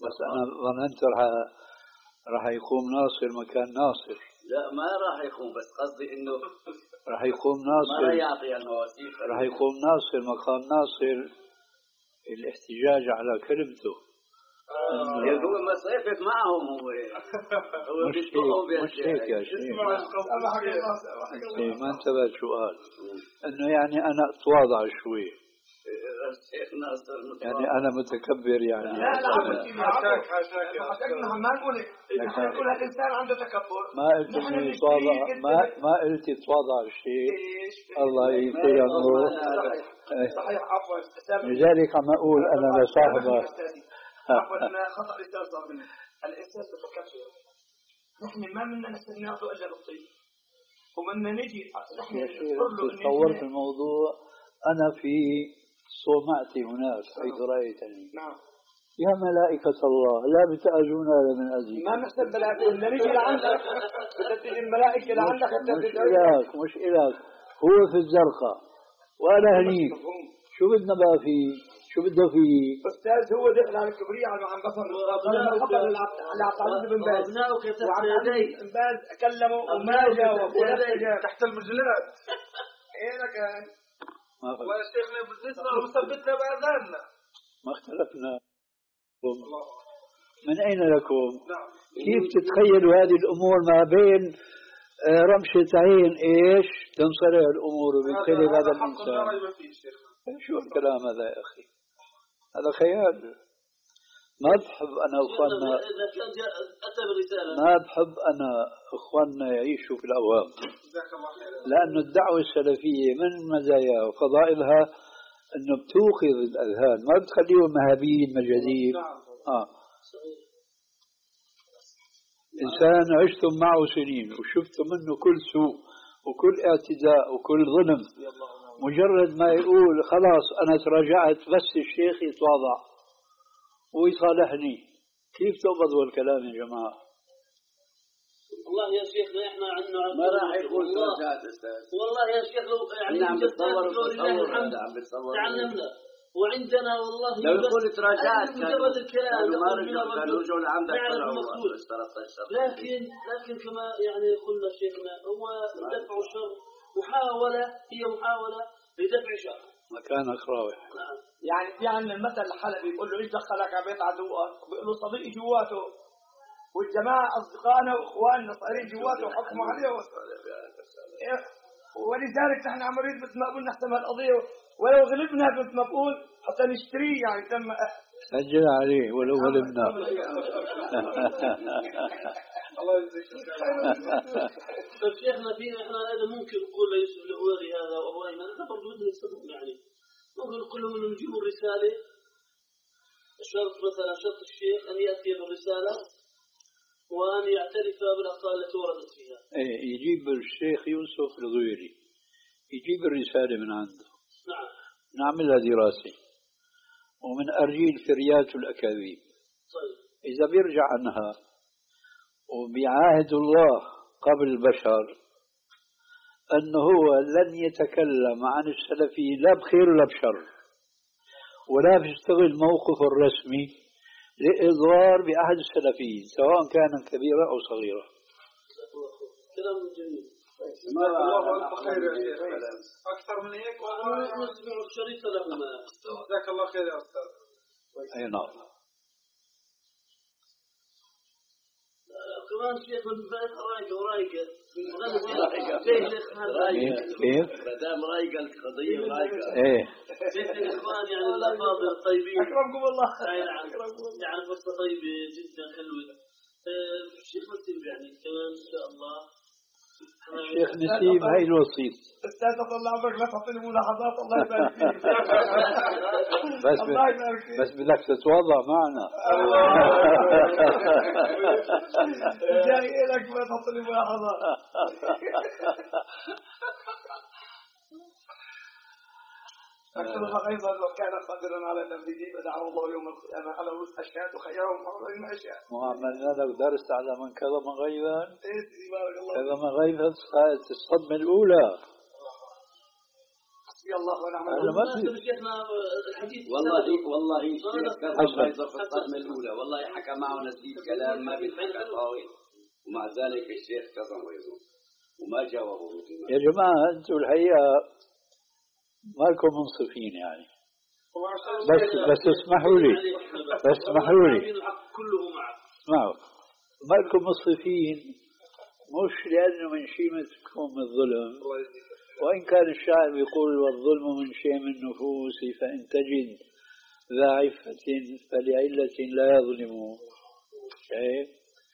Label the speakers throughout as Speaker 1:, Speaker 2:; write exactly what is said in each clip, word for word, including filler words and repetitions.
Speaker 1: بس أنا ظننت راح راح يقوم ناصر مكان ناصر.
Speaker 2: لا ما راح يقوم، بس قصدي إنه
Speaker 1: راح يقوم ناصر،
Speaker 2: ما راح يعطي النواسيخ،
Speaker 1: راح يقوم ناصر مقام ناصر الاحتجاج على كلمته.
Speaker 2: يقول ما صيفت معهم هو هو
Speaker 1: مش هيك مش هيك يا شيخ، ما انتبهت شو قال، انه يعني انا اتواضع شوي، يعني انا متكبر يعني.
Speaker 3: لا لا حاشاك حاشاك حاشاك، نحن ما نقول نحن نقول الانسان عنده تكبر،
Speaker 1: ما قلت انه يتواضع، ما ما قلت يتواضع شيء. الله يغفر له.
Speaker 3: صحيح عفوا،
Speaker 1: لذلك عم اقول انا لصاحبه
Speaker 3: عفوا انا خطا رسالة صار مني. الانسان متكبر، نحن ما بدنا نستناته الا بالطيب، وبدنا نجي نحن نذكر له انه
Speaker 1: تصورت الموضوع. انا في صومعتي هناك حيث رايتني.
Speaker 3: نعم.
Speaker 1: يا ملائكة الله لا بتأذونا من أذيك.
Speaker 3: ما نحسب ملائكة، بدنا نجي لعندك، بدها تيجي الملائكة لعندك حتى
Speaker 1: مش إلك مش إلك، هو في الزرقاء وأنا هنيك، شو بدنا بقى فيه؟ شو بده فيه؟
Speaker 3: أستاذ هو دخل على الكبرياء على عم بصر الخطر اللي عبد العزيز بن باز، وعبد العزيز بن باز كلموا وما جاوب تحت المجلات. هنا كان وشيخنا بالنسبة وثبتنا بأذاننا
Speaker 1: ما اختلفنا. من أين لكم؟
Speaker 3: نعم.
Speaker 1: كيف تتخيلوا هذه الأمور ما بين رمشة عين إيش تنصرع الأمور وبالتالي هذا الإنسان؟ شو الكلام هذا يا أخي؟ هذا خيال. ما بحب أنا أخواننا ما بحب أنا أخواننا يعيشوا في الأوهام، لأن الدعوة السلفية من مزاياها وفضائلها أنه بتوقظ الأذهان، ما بتخليهم مهابين مجازين. آه. إنسان عشتم معه سنين وشفتم منه كل سوء وكل اعتداء وكل ظلم، مجرد ما يقول خلاص أنا تراجعت بس الشيخ يتواضع ويصالحني، كيف تقبضوا الكلام يا جماعة؟
Speaker 4: والله يا شيخنا احنا عندنا
Speaker 2: ما راح يكون تراجعت استاذ.
Speaker 4: والله يا شيخ لو يعني
Speaker 2: عم بتصور بتصور عم بتصور
Speaker 4: تعلمنا وعندنا والله
Speaker 2: لو يقول تراجعت
Speaker 4: مجرد الكلام
Speaker 2: ما رجعوا كانوا رجعوا لعندك
Speaker 4: لكن لكن كما يعني قلنا شيخنا هو دفع شر، محاولة هي محاولة لدفع شر.
Speaker 1: مكانك راوح.
Speaker 4: نعم.
Speaker 3: يعني في عندنا المثل الحلبي بيقول له ايش دخلك على بيت عدوك؟ بيقول له صديقي جواته، والجماعة أصدقائنا وإخواننا صايرين جواته وحكموا عليه. ولذلك نحن عم نريد مثل ما قلنا نحسم القضية، ولو غلبنا مثل ما بقول حتى نشتريه يعني تم
Speaker 1: سجل عليه ولو غلبنا.
Speaker 3: الله يجزيك
Speaker 4: طيب شيخنا في احنا هذا ممكن نقول ليوسف الهواري هذا وهو ايمن هذا برضه بدنا نستخدم يعني ممكن نقول لهم انه نجيبوا الرسالة، شرط مثلا شرط الشيخ ان ياتي بالرسالة وأن يعترف بالأخطاء التي وردت فيها.
Speaker 1: إيه يجيب الشيخ يوسف الغويري يجيب الرسالة من عنده.
Speaker 4: نعم.
Speaker 1: نعملها دراسة ومن أرجيل فريات الأكاذيب.
Speaker 4: طيب.
Speaker 1: إذا بيرجع عنها وبيعاهد الله قبل البشر أنه هو لن يتكلم عن السلفيين لا بخير ولا بشر، ولا بيشتغل موقفه الرسمي لإضرار بأحد السلفيين سواء كان كبيرة أو صغيرة.
Speaker 4: كلام جميل.
Speaker 3: الله خير يا شيخ. أكثر من هيك
Speaker 4: ونسمع الشريط لهما.
Speaker 3: جزاك الله خير يا أستاذ.
Speaker 1: أي نعم.
Speaker 4: كمان شيخ البيت رايقة ورايقة.
Speaker 1: كيف؟
Speaker 2: ما دام رايقة القضية رايقة.
Speaker 1: إيه.
Speaker 4: كيف الإخوان يعني الأفاضل الطيبين.
Speaker 3: أكرمكم الله.
Speaker 4: يعني قصة طيبة جدا حلوة. الشيخ نسيب يعني كمان إن شاء الله.
Speaker 1: الشيخ نسيب هاي الوسيط.
Speaker 3: أستاذ الله عمرك لا تعطيني ملاحظات. الله يبارك فيك.
Speaker 1: بس
Speaker 3: الله يبارك فيك.
Speaker 1: بس بدك تتواضع معنا.
Speaker 3: جاي لك ما تعطيني ملاحظات. أكثر ما أيضا لو كان قادرا على تنفيذه بدعه الله يوم القيامة على رؤوس أشهاد وخيرهم حول ما شاء.
Speaker 1: وعملنا لك درس على من كظم غيبا.
Speaker 3: بارك الله.
Speaker 1: كظم غيبا الصدمة الأولى.
Speaker 3: حسبي حسبي الله ونعم
Speaker 1: أنا ما
Speaker 3: الوكيل.
Speaker 1: في
Speaker 4: شيخنا الحديث
Speaker 2: والله والله الشيخ كذا
Speaker 1: حسن.
Speaker 2: في الصدمة الأولى والله حكى معه نسيب كلام ما بيتحكى طاوي ومع ذلك الشيخ كظم ويظن وما جاوبه مثل ما
Speaker 1: يا جماعة أنتم الحقيقة ما لكم منصفين يعني. بس بس اسمحوا لي بس اسمحوا لي
Speaker 4: كله معك
Speaker 1: اسمعوا، ما لكم منصفين مش لأنه من شيمتكم الظلم، وإن كان الشاعر يقول والظلم من شيم النفوس فإن تجد ذا عفة فلعلة لا يظلم. شايف؟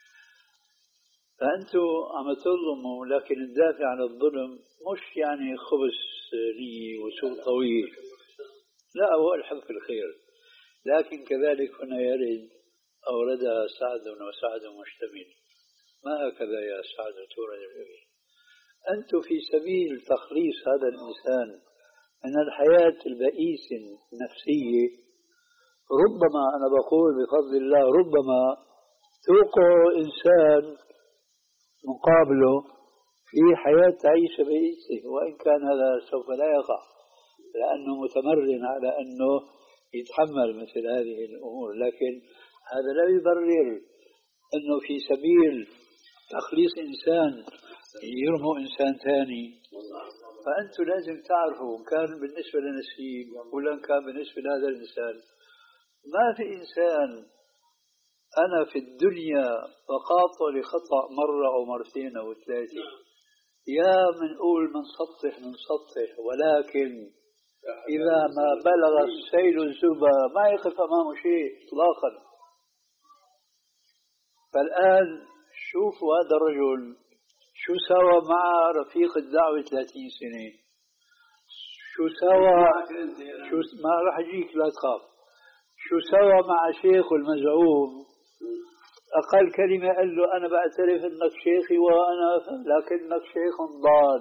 Speaker 1: فأنتوا عم تظلموا، لكن الدافع عن الظلم مش يعني خبث نية وسوء طويل، لا، هو الحب في الخير. لكن كذلك هنا يرد أوردها سعد وسعد مشتمل، ما هكذا يا سعد تورد الجميل. أنتم في سبيل تخليص هذا الإنسان من الحياة البئيسة النفسية، ربما أنا بقول بفضل الله ربما توقع إنسان مقابله في حياة تعيش بئيسة، وإن كان هذا سوف لا يقع لأنه متمرن على أنه يتحمل مثل هذه الأمور. لكن هذا لا يبرر أنه في سبيل تخليص إنسان يرموا إنسان ثاني. فأنتم لازم تعرفوا كان بالنسبة لنسيب ولا كان بالنسبة لهذا الإنسان، ما في إنسان أنا في الدنيا وقاطع لخطأ مرة أو مرتين أو ثلاثة، يا منقول من سطح من سطح، ولكن إذا ما بلغ السيل الزبا ما يقف أمامه شيء إطلاقا. فالآن شوفوا هذا الرجل شو سوى مع رفيق الدعوة ثلاثين سنة، شو سوى شو ما راح أجيك لا تخاف، شو سوى مع شيخ المزعوم. أقل كلمة قال له أنا بعترف أنك شيخي وأنا لكنك شيخ ضال.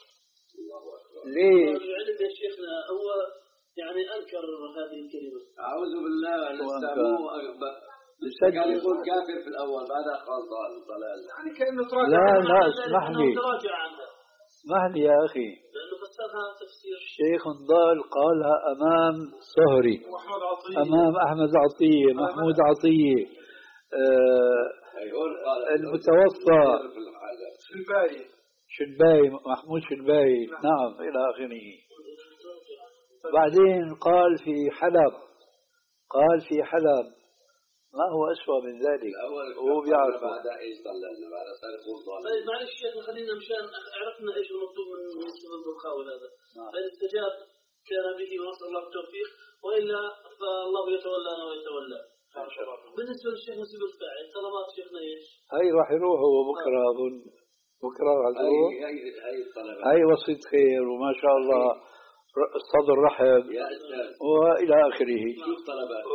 Speaker 1: ليش؟
Speaker 4: العلم يا شيخنا هو يعني أنكر هذه الكلمة.
Speaker 2: أعوذ بالله الاستماع كان يقول كافر في الأول بعدها قال ضال ضلال
Speaker 3: يعني كأنه تراجع.
Speaker 1: لا لا اسمح لي
Speaker 4: تراجع عنها.
Speaker 1: اسمح لي يا أخي،
Speaker 4: لأنه فسرها تفسير
Speaker 1: شيخ ضال قالها أمام صهري، أمام أحمد عطية، محمود عطية، آه المتوفى
Speaker 3: شلباي
Speaker 1: شلباي محمود شلباي، نعم إلى آخره. بعدين قال في حلب، قال في حلب ما هو أسوأ من ذلك وهو بيعرف.
Speaker 2: بعد إيش ضللنا بعد صار يقول ضال.
Speaker 4: طيب معلش شيخ خلينا مشان عرفنا إيش المطلوب من سبب المخاول هذا. فإن استجاب كان به ونسأل الله التوفيق، وإلا فالله يتولانا ويتولى. بالنسبة للشيخ نسيب الفاعل طلبات شيخنا إيش؟
Speaker 1: هاي راح يروحوا بكرة أظن، بكرة راح يروح.
Speaker 2: هاي هاي الطلبات
Speaker 1: هاي وصية خير وما شاء الله الصدر رحب وإلى آخره.
Speaker 2: شوف طلبات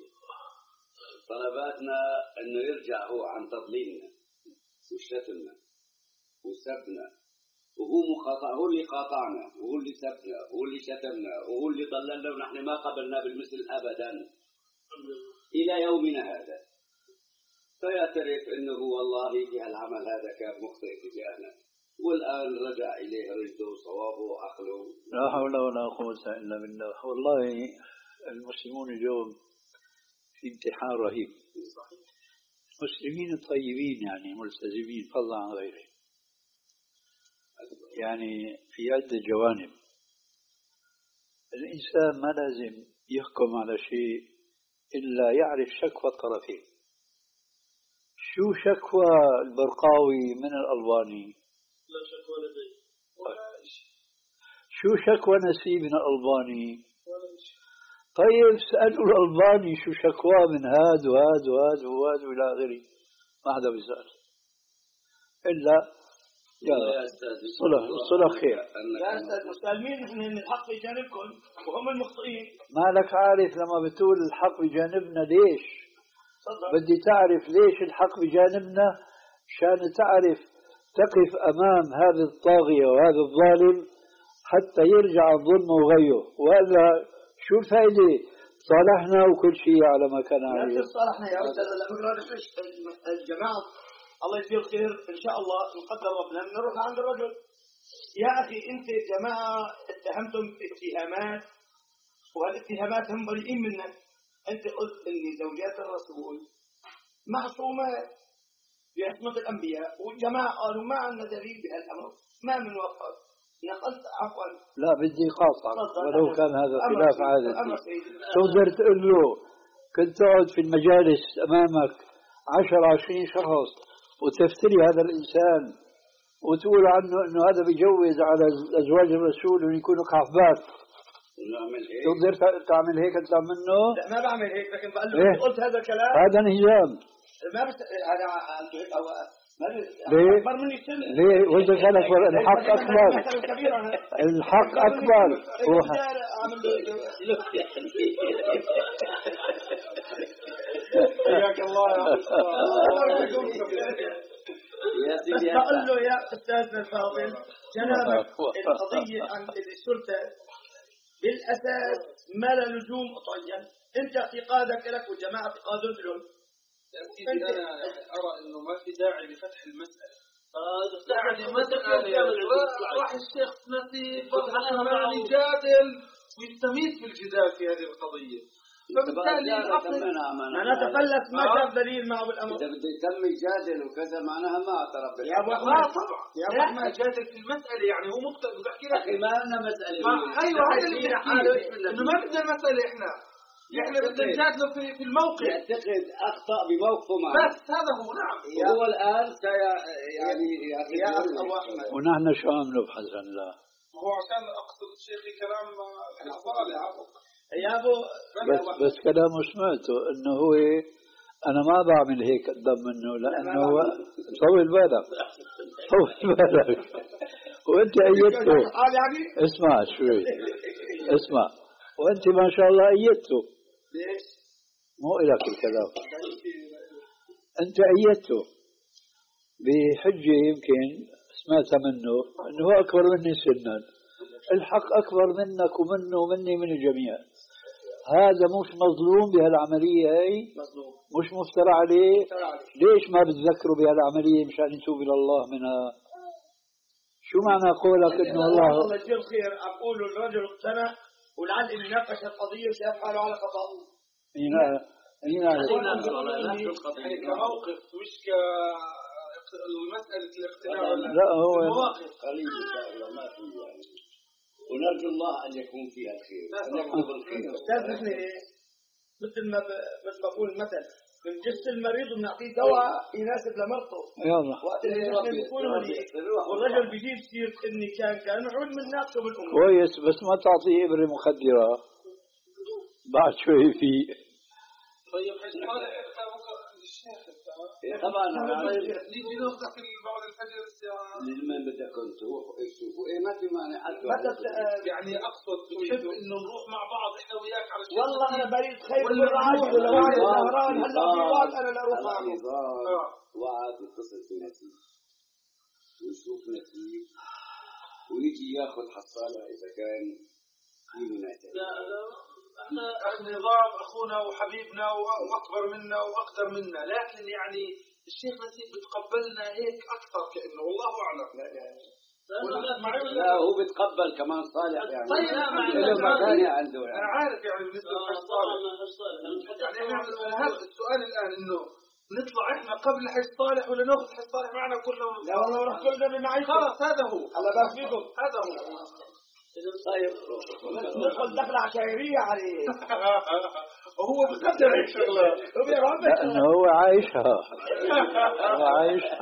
Speaker 2: طلباتنا انه يرجع هو عن تضليلنا وشتمنا وسبنا، وهو مقاطع، هو اللي قاطعنا وهو اللي سبنا وهو اللي شتمنا وهو اللي ضللنا، ونحن ما قبلنا بالمثل ابدا الى يومنا هذا. فيعترف انه والله في العمل هذا كان مخطئ تجاهنا، والان رجع اليه رشده وصوابه وعقله.
Speaker 1: لا حول ولا قوة الا بالله. والله المسلمون اليوم في امتحان رهيب. المسلمين الطيبين يعني ملتزمين فضلا عن غيره، يعني في عدة جوانب. الإنسان ما لازم يحكم على شيء إلا يعرف شكوى الطرفين. شو شكوى البرقاوي من الألباني؟
Speaker 4: لا شكوى لدي.
Speaker 1: شو شكوى نسيب من الألباني؟ طيب سألوا الألباني شو شكواه من هاد وهاد وهاد وهاد وإلى آخره، ما حدا بيسأل إلا يا صلح صلح خير.
Speaker 3: يا أستاذ مسلمين إن الحق بجانبكم وهم المخطئين.
Speaker 1: ما لك عارف لما بتقول الحق بجانبنا ليش؟ بدي تعرف ليش الحق بجانبنا، شان تعرف تقف أمام هذا الطاغية وهذا الظالم حتى يرجع الظلم وغيه، وإلا شو الفائدة؟ صالحنا وكل شيء على ما كان عليه.
Speaker 3: لا صالحنا يا أستاذ، الجماعة الله يجزيه الخير إن شاء الله نقدر ربنا نروح عند الرجل يا أخي أنت جماعة اتهمتم اتهامات وهالاتهامات هم بريئين منك. أنت قلت إن زوجات الرسول معصومات بعصمة الأنبياء، والجماعة قالوا ما عندنا دليل بهالأمر، ما من وقت نقلت عفوا.
Speaker 1: لا بدي قاطعك ولو كان هذا خلاف عادتي. تقدر تقول له كنت تقعد في المجالس أمامك عشر عشرين شخص وتفتري هذا الإنسان وتقول عنه إنه هذا بيجوز على أزواج الرسول ويكونوا كعبات. تقدر تعمل هيك أنت منه؟
Speaker 3: لا ما بعمل هيك، لكن بقول له
Speaker 1: إيه؟
Speaker 3: قلت هذا الكلام
Speaker 1: هذا انهزام.
Speaker 3: ما بس هذا أو
Speaker 1: ليه؟
Speaker 3: أكبر مني سن.
Speaker 1: ليه؟ وإذا كان أكبر الحق أكبر. الحق أكبر.
Speaker 3: حياك الله يا سيدي. بقول له يا أستاذنا الفاضل جنابك القضية عن السلطة بالأساس ما لا لزوم أطيا. أنت اعتقادك لك والجماعة اعتقادهم لهم.
Speaker 5: أنا أرى إنه ما في داعي لفتح المسألة.
Speaker 4: يعني مسألة
Speaker 5: راح الشيخ نسيب والحلال يجادل ويستميت في الجدال في هذه القضية. فبالتالي
Speaker 3: أنا تفلت ما جاب دليل معه بالأمر.
Speaker 2: إذا بده يتم يجادل وكذا معناها ما اعترف
Speaker 3: يا أبو
Speaker 5: لا طبعا يا أبو أحمد يجادل في المسألة، يعني هو مقتل بحكي لك
Speaker 2: ما لنا مسألة.
Speaker 5: أيوة هذا اللي بنحكيه إنه ما بدنا المسألة إحنا إحنا بدنا نجادله في في الموقف.
Speaker 2: يعتقد أخطأ بموقفه معه
Speaker 5: بس هذا هو. نعم
Speaker 2: هو الآن يعني
Speaker 3: يا أبو أحمد
Speaker 1: ونحن شو عم نبحث عن لا
Speaker 5: هو عشان أقصد الشيخ كلام صالح
Speaker 3: يا أبو.
Speaker 1: بس بس كلامه سمعته إنه هو أنا ما بعمل هيك قدام منه لأنه هو طول بالك طول بالك وأنت أيدته. اسمع شوي اسمع وأنت ما شاء الله أيدته.
Speaker 3: ليش؟
Speaker 1: مو إلك الكلام. أنت أيدته بحجة يمكن سمعتها منه أنه هو أكبر مني سنا. الحق أكبر منك ومنه ومني من الجميع. هذا مش مظلوم بهالعملية هاي، مش مفترى عليه. ليش ما بتذكروا بهالعملية مشان يتوب إلى الله منها؟ شو معنى قولك إنه الله
Speaker 3: الله يجزيه خير؟ أقول الرجل اقتنع ولعل إن ناقش القضية وشاف حاله على خطأ.
Speaker 1: مين مين
Speaker 5: كموقف مش كمسألة الاقتناع.
Speaker 1: لا هو
Speaker 2: قليل ما في يعني. ونرجو الله أن يكون فيها الخير.
Speaker 3: أستاذ نحن مثل ما مثل ما بقول مثل من جس المريض بنعطيه دواء يناسب لمرضه.
Speaker 1: يلا.
Speaker 3: وقت اللي نحن بنكون مريض والرجل بيجيب سيرة إني كان كان نحن من ناقشه بالأمور.
Speaker 1: كويس بس ما تعطيه إبرة مخدرة بعد شوي في.
Speaker 5: طيب حيث صالح الشيخ
Speaker 2: طبعا
Speaker 5: نيجي ناخذك بعد الفجر الساعة
Speaker 2: لمن بدك تروح تشوفوا ايه ما في مانع حتى
Speaker 5: يعني اقصد تحب انه نروح مع بعض احنا وياك على الشيخ.
Speaker 3: والله انا بريد خير من العاجل ولا واحد سهران هلا في وقت انا لا اروح معه.
Speaker 2: وعد يتصل في نسيب ويشوف نسيب ويجي ياخذ حصاله اذا كان في مناسبه.
Speaker 5: احنا نظام اخونا وحبيبنا واكبر منا واقدر منا، لكن يعني الشيخ نسيب بتقبلنا هيك اكثر كانه والله اعلم. لا يعني
Speaker 2: لا هو بتقبل كمان صالح يعني.
Speaker 5: طيب
Speaker 2: له مكانه عنده يعني.
Speaker 5: انا عارف يعني بالنسبه لصالح يعني هذا السؤال الان انه نطلع احنا قبل حج صالح ولا ناخذ حج صالح معنا كلهم؟
Speaker 3: لا والله راح كلنا بمعي.
Speaker 5: خلاص هذا هو.
Speaker 3: الله يبارك فيكم.
Speaker 5: هذا هو.
Speaker 3: طيب ندخل دخلة عشائرية عليه.
Speaker 5: وهو بقدر الشغلة
Speaker 1: لأنه هو عايشها هو عايشها.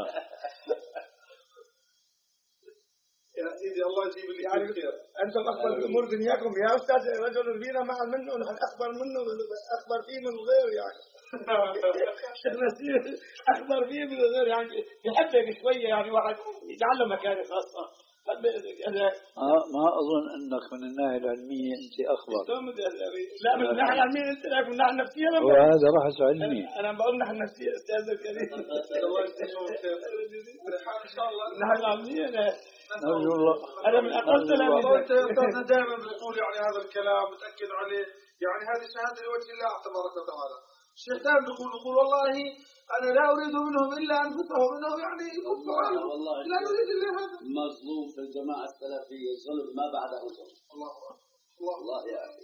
Speaker 5: يا سيدي الله يجيب لي يعني خير.
Speaker 3: أنتم أخبر بأمور دنياكم يا أستاذ. رجل فينا مع منه نحن أخبر منه أخبر فيه من الغير يعني. شيخ نسيب أخبر فيه من الغير يعني يحبك شوية يعني واحد يجعله مكانة خاصة.
Speaker 1: آه ما أظن أنك من الناحية العلمية أنت أخبر.
Speaker 3: لا من الناحية العلمية أنت لكن من الناحية النفسية.
Speaker 1: وهذا بحث علمي.
Speaker 3: أنا بقول ناحية النفسية أستاذ الكريم.
Speaker 5: الله يسلمك إن شاء الله.
Speaker 3: الناحية العلمية
Speaker 1: نرجو الله.
Speaker 3: أنا من أقل
Speaker 5: تلاميذ. أنت أستاذنا دائما بتقول يعني هذا الكلام متأكد عليه، يعني هذه شهادة لوجه الله تبارك وتعالى. الشيخ دائما بيقول بيقول والله أنا لا أريد منهم إلا أنفسهم إنه يعني يكفوا عنهم
Speaker 2: والله
Speaker 5: لا نريد إلا هذا.
Speaker 2: المظلوم في الجماعة السلفية ظلم ما بعده ظلم.
Speaker 5: الله الله
Speaker 2: الله يا أخي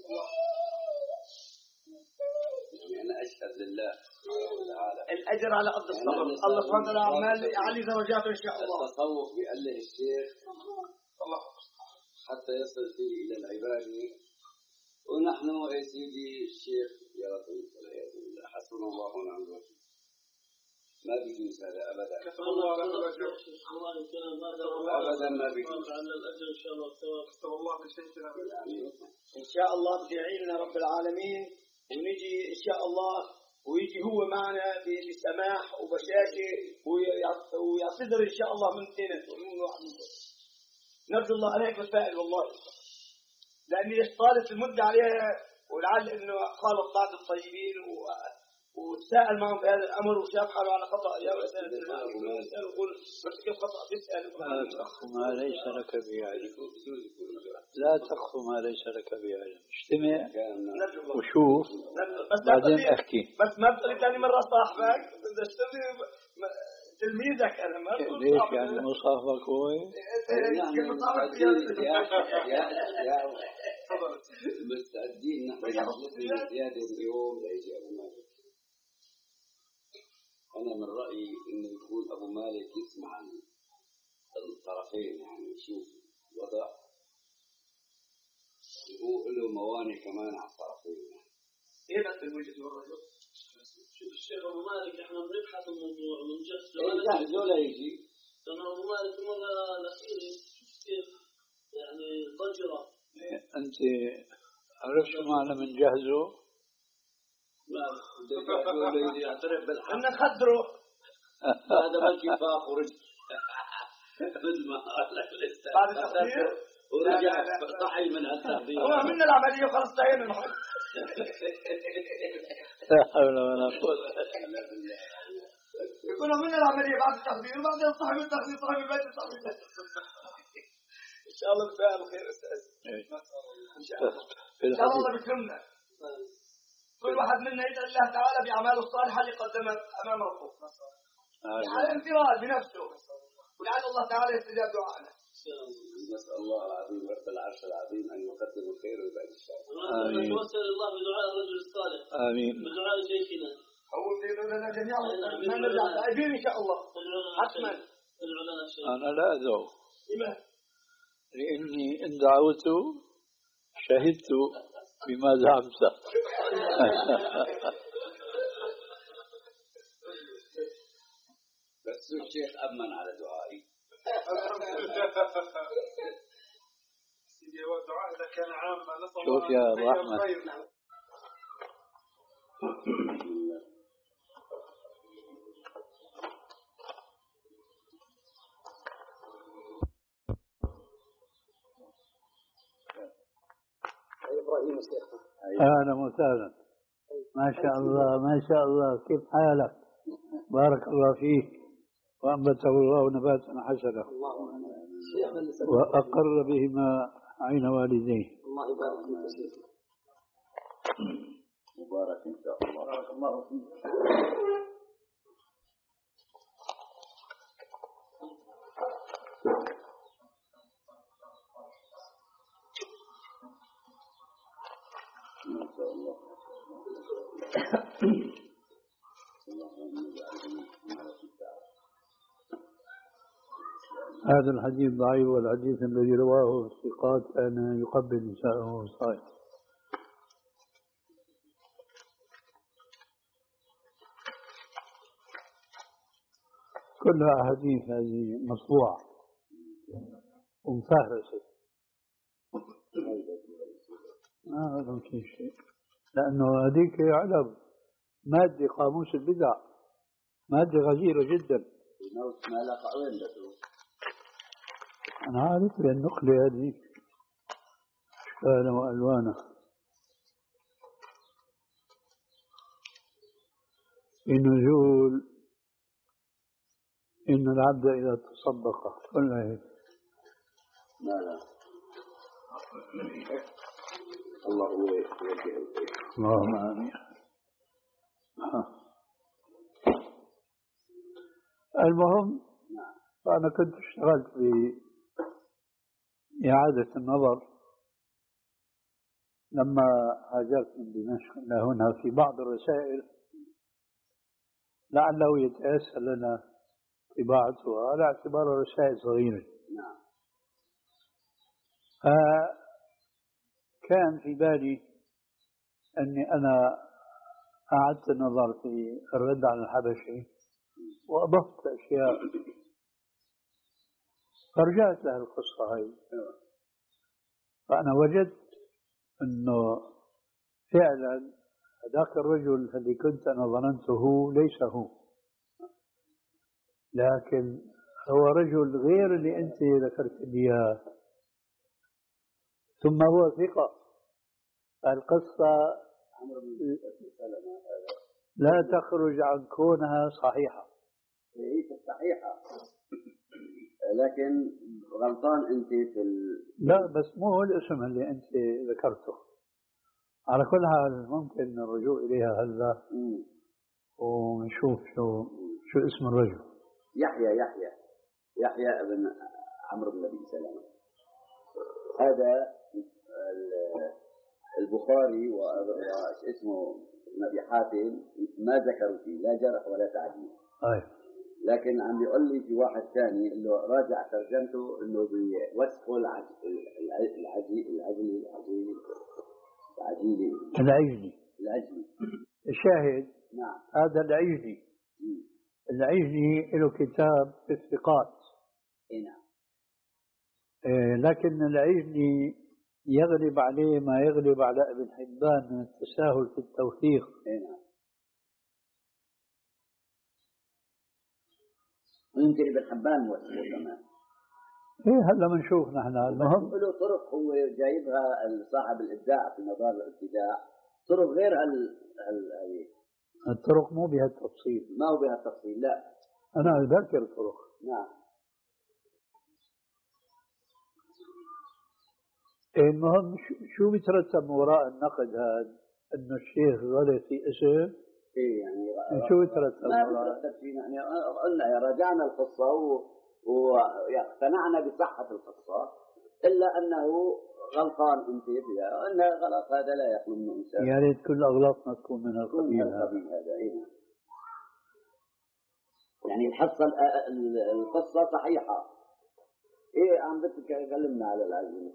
Speaker 2: يعني أنا أشهد لله تعالى
Speaker 3: الأجر على قد الصبر. الله سبحانه وتعالى عمال يعلي درجاته إن شاء الله.
Speaker 2: التصوف بيأله الشيخ
Speaker 5: الله
Speaker 2: حتى يصل فيه إلى العبادة، ونحن يا سيدي الشيخ يا لطيف والعياذ بالله حسبنا الله ونعم الوكيل. ما بيجوز هذا أبدا.
Speaker 5: كتب الله لك الأجر.
Speaker 2: أبدا ما بيجوز.
Speaker 4: على الأجر إن شاء الله والثواب.
Speaker 5: كتب الله بشيء
Speaker 2: يعني
Speaker 3: إن شاء الله بده يعيننا رب العالمين ونجي إن شاء الله ويجي هو معنا بسماح وبشاشة ويعتذر إن شاء الله من اثنين من واحد. نرجو الله أنا هيك بتفائل والله، لأني طالت المدة عليها ولعل إنه خالط بعض الطيبين و... وتساءل معهم في هذا الأمر وشاف حاله على خطأ. يا مسألة يسأل ويقول بس كيف خطأ تسأل.
Speaker 1: لا تخف ما ليس لك به علم. لا تخف ما ليس لك به علم. اجتمع وشوف بعدين احكي.
Speaker 3: بس ما بتقول ثاني مرة صاحبك بدي اشتري تلميذك أنا ما
Speaker 1: ليش يعني مصاحبك هو؟
Speaker 3: كيف صاحبك
Speaker 2: يا يا يا مستعدين نحن نجلس زيادة اليوم ليجي أبو مالك. أنا من رأيي إنه يكون أبو مالك يسمع عن الطرفين يعني يشوف الوضع وهو له موانع كمان على الطرفين.
Speaker 3: إيه بس الوجه والرجل.
Speaker 4: شوف الشيخ أبو مالك إحنا بنبحث الموضوع من جهة
Speaker 2: جهزه لا يجي.
Speaker 4: لأنه أبو مالك المرة الأخيرة كيف يعني ضجرة.
Speaker 1: أنت عرفت شو معنى من جهزه؟
Speaker 2: لا جهزه لا يجي يعترف بالحق.
Speaker 3: أنا خدره.
Speaker 2: هذا ما كفاق ورجع. مثل ما قال لك لسه.
Speaker 3: بعد التحضير.
Speaker 2: ورجع صحي من التحضير.
Speaker 3: هو عملنا العملية وخلص انتهينا الحين.
Speaker 1: لا حول ولا قوة.
Speaker 3: يقول عملنا العملية بعد التحضير وبعدين صاحب التحضير صاحب البيت صاحب البيت. إن شاء الله بفعل خير أستاذ. إن شاء الله. إن شاء الله بكرمنا. كل واحد منا يدعي الله تعالى بأعماله الصالحة اللي قدمها أمام ربه. على انفراد بنفسه. ولعل الله تعالى يستجاب دعائنا.
Speaker 2: نسأل الله العظيم رب العرش العظيم أن يقدم الخير ويبعد الشر.
Speaker 4: آمين. نتوسل الله بدعاء الرجل الصالح.
Speaker 1: آمين.
Speaker 4: بدعاء شيخنا.
Speaker 3: هو لنا جميعا ما نرجع تائبين إن شاء الله. حتما.
Speaker 1: أنا لا أدعو.
Speaker 3: لماذا؟
Speaker 1: لأني إن دعوت شهدت بما زعمت.
Speaker 2: بس الشيخ أمن على دعائي.
Speaker 5: سيدي هو الدعاء إذا كان عاما نسأل
Speaker 1: شوف يا أبو أحمد.
Speaker 3: إبراهيم الشيخ.
Speaker 1: أهلا وسهلا. ما شاء الله ما شاء الله. كيف حالك؟ بارك الله فيك وأنبته الله نباتا حسنا وأقر بهما عين والديه.
Speaker 3: الله يبارك فيك شيخ.
Speaker 2: مبارك إن شاء الله.
Speaker 3: بارك الله فيك.
Speaker 2: ما شاء الله.
Speaker 1: هذا الحديث ضعيف والحديث الذي رواه الثقات كان يقبل نساءه صحيح. كلها أحاديث هذه مطبوعة ومفهرسة. ما هذا في شيء لأنه هذيك علم مادة قاموس البدع مادة غزيرة جدا. أنا عارف بأن النقلة هذه أشكال وألوانه. النزول إن العبد إذا تصدق كلها هيك.
Speaker 2: لا لا الله هو يوجه الخير.
Speaker 1: اللهم آمين. المهم فأنا كنت اشتغلت بإعادة النظر لما هاجرت من دمشق إلى هنا في بعض الرسائل لعله يتيسر لنا طباعتها على اعتبار الرسائل صغيرة.
Speaker 2: نعم.
Speaker 1: فكان في بالي أني أنا أعدت النظر في الرد على الحبشي وأضفت أشياء فرجعت لها القصة هاي. فأنا وجدت أنه فعلا ذاك الرجل الذي كنت أنا ظننته ليس هو، لكن هو رجل غير اللي أنت ذكرت لي إياه، ثم هو ثقة. القصة لا تخرج عن كونها صحيحة.
Speaker 2: هي صحيحة لكن غلطان أنت في ال...
Speaker 1: لا بس مو هو الاسم اللي أنت ذكرته. على كل حال ممكن الرجوع إليها هلا ونشوف شو شو اسم الرجل.
Speaker 2: يحيى يحيى يحيى بن عمرو بن أبي سلمة. هذا البخاري واسمه ابن أبي حاتم ما ذكروا فيه لا جرح ولا تعديل.
Speaker 1: أي.
Speaker 2: لكن عم بيقول لي في واحد ثاني اللي راجع ترجمته انه بوصفه العجلي العجلي العجلي العجلي
Speaker 1: العجلي
Speaker 2: العجلي
Speaker 1: الشاهد.
Speaker 2: نعم.
Speaker 1: هذا العجلي العجلي له كتاب في الثقات.
Speaker 2: نعم.
Speaker 1: إيه لكن العجلي يغلب عليه ما يغلب على ابن حبان من التساهل في التوثيق.
Speaker 2: نعم. ويمكن ابن حبان موثقه كمان.
Speaker 1: ايه هلا بنشوف نحن. المهم
Speaker 2: له طرق هو جايبها صاحب الابداع في مدار الابتداع، طرق غير هال هال
Speaker 1: الطرق مو بهالتفصيل.
Speaker 2: ما هو بهالتفصيل لا.
Speaker 1: انا اذكر الطرق.
Speaker 2: نعم.
Speaker 1: المهم شو بيترتب وراء النقد هذا؟ انه الشيخ غلط في اسم.
Speaker 2: ايه يعني
Speaker 1: شو بيترتب
Speaker 2: ما
Speaker 1: وراء؟
Speaker 2: بيترتب شيء. يعني قلنا راجعنا القصه واقتنعنا بصحه القصه الا انه غلطان انت فيها، انه غلط هذا لا يخلو منه انسان.
Speaker 1: يا ريت كل اغلاطنا تكون من القبيل هذا.
Speaker 2: هذا إيه. يعني الحصه القصه صحيحه. ايه عم بدك تكلمنا على العزم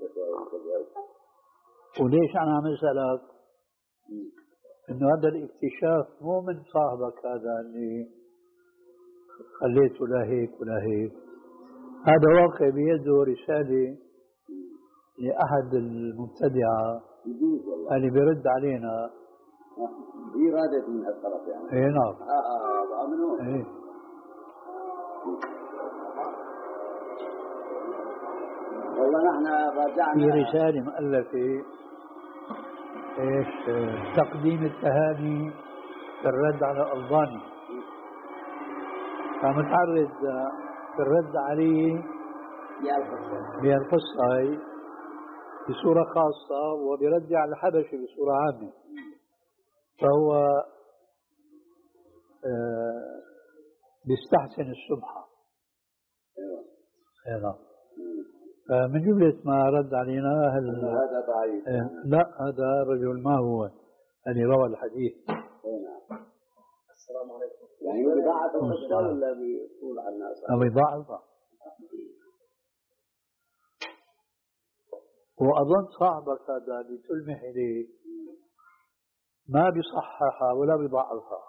Speaker 1: وليش انا عم اسالك؟ انه هذا الاكتشاف مو من صاحبك هذا اللي خليته لا هيك ولا هيك. هذا واقع بيده رساله لاحد المبتدعه اللي بيرد علينا.
Speaker 2: هي رادت من الطرف يعني.
Speaker 1: اي نعم.
Speaker 2: اه اه ضامنون.
Speaker 1: ايه
Speaker 2: والله نحن راجعنا
Speaker 1: في رسالة مؤلفة ايش تقديم التهاني في الرد على الألباني، فمتعرض في الرد عليه بهالقصة هي بصورة خاصة وبرد على الحبشي بصورة عامة. فهو آه بيستحسن السبحة. ايوه. من جملة ما رد علينا هل
Speaker 2: هذا ضعيف.
Speaker 1: لا هذا رجل ما هو اللي روى الحديث.
Speaker 2: نعم. السلام عليكم. يعني هو بضاعف القصة ولا بيقول عن الناس؟
Speaker 1: بضاعفها. وأظن صاحبك هذا اللي تلمح إليه ما بيصححها ولا بيضعفها.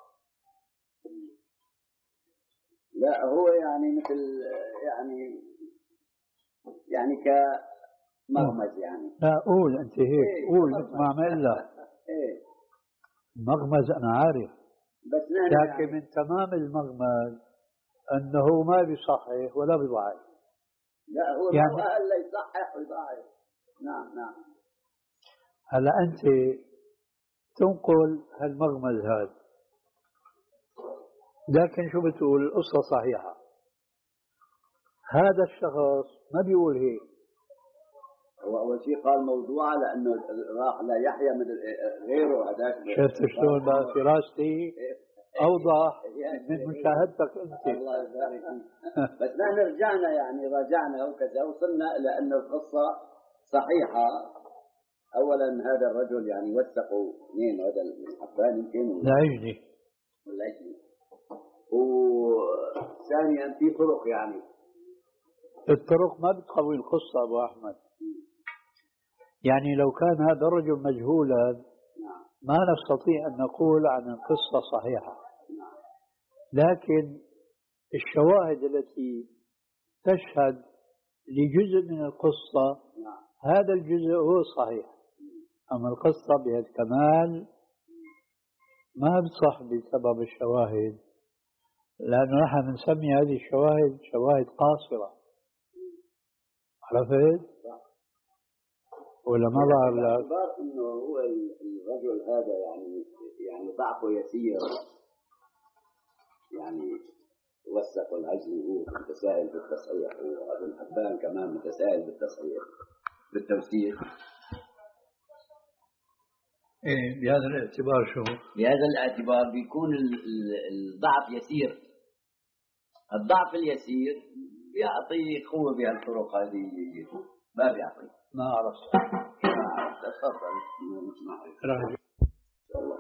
Speaker 2: لا هو يعني مثل يعني يعني كمغمز يعني.
Speaker 1: لا قول أنت هيك.
Speaker 2: إيه
Speaker 1: قول مثل ما عمل لك.
Speaker 2: إيه
Speaker 1: مغمز أنا عارف.
Speaker 2: بس
Speaker 1: لكن
Speaker 2: يعني
Speaker 1: من تمام المغمز أنه ما بيصحح ولا بيضعف.
Speaker 2: لا هو يعني ما قال لا يصحح ويضعف. نعم نعم.
Speaker 1: هلا أنت تنقل هالمغمز هذا، لكن شو بتقول؟ القصة صحيحة. هذا الشخص ما بيقول هيك.
Speaker 2: هو أول شيء قال موضوعة لأنه راح لا يحيى من غيره هذاك.
Speaker 1: شفت شلون بقى فراستي؟ أوضح من مشاهدتك أنت.
Speaker 2: الله يبارك فيك. بس نحن رجعنا يعني راجعنا وكذا وصلنا إلى أن القصة صحيحة. أولا هذا الرجل يعني وثقوا اثنين، هذا الحبان يمكن
Speaker 1: العجلي
Speaker 2: والعجلي، وثانيا في طرق يعني
Speaker 1: الطرق ما بتقوي القصة أبو أحمد. يعني لو كان هذا الرجل مجهولا ما نستطيع أن نقول عن القصة صحيحة، لكن الشواهد التي تشهد لجزء من القصة هذا الجزء هو صحيح. أما القصة بهالكمال ما بتصح بسبب الشواهد، لأنه نحن بنسمي هذه الشواهد شواهد قاصرة. عرفت؟ ولا ما ظهر لك؟
Speaker 2: باعتبار انه هو الرجل هذا يعني يعني ضعفه يسير، يعني وثق العجل هو متساهل بالتصحيح، وهذا الحبان كمان متساهل بالتصحيح بالتوثيق.
Speaker 1: ايه بهذا الاعتبار شو؟
Speaker 2: بهذا الاعتبار بيكون الضعف يسير. الضعف اليسير يعطي قوة بهالطرق هذه، ما بيعطي.
Speaker 1: ما أعرف.
Speaker 2: تفضل.
Speaker 1: راجع.
Speaker 2: إن شاء الله.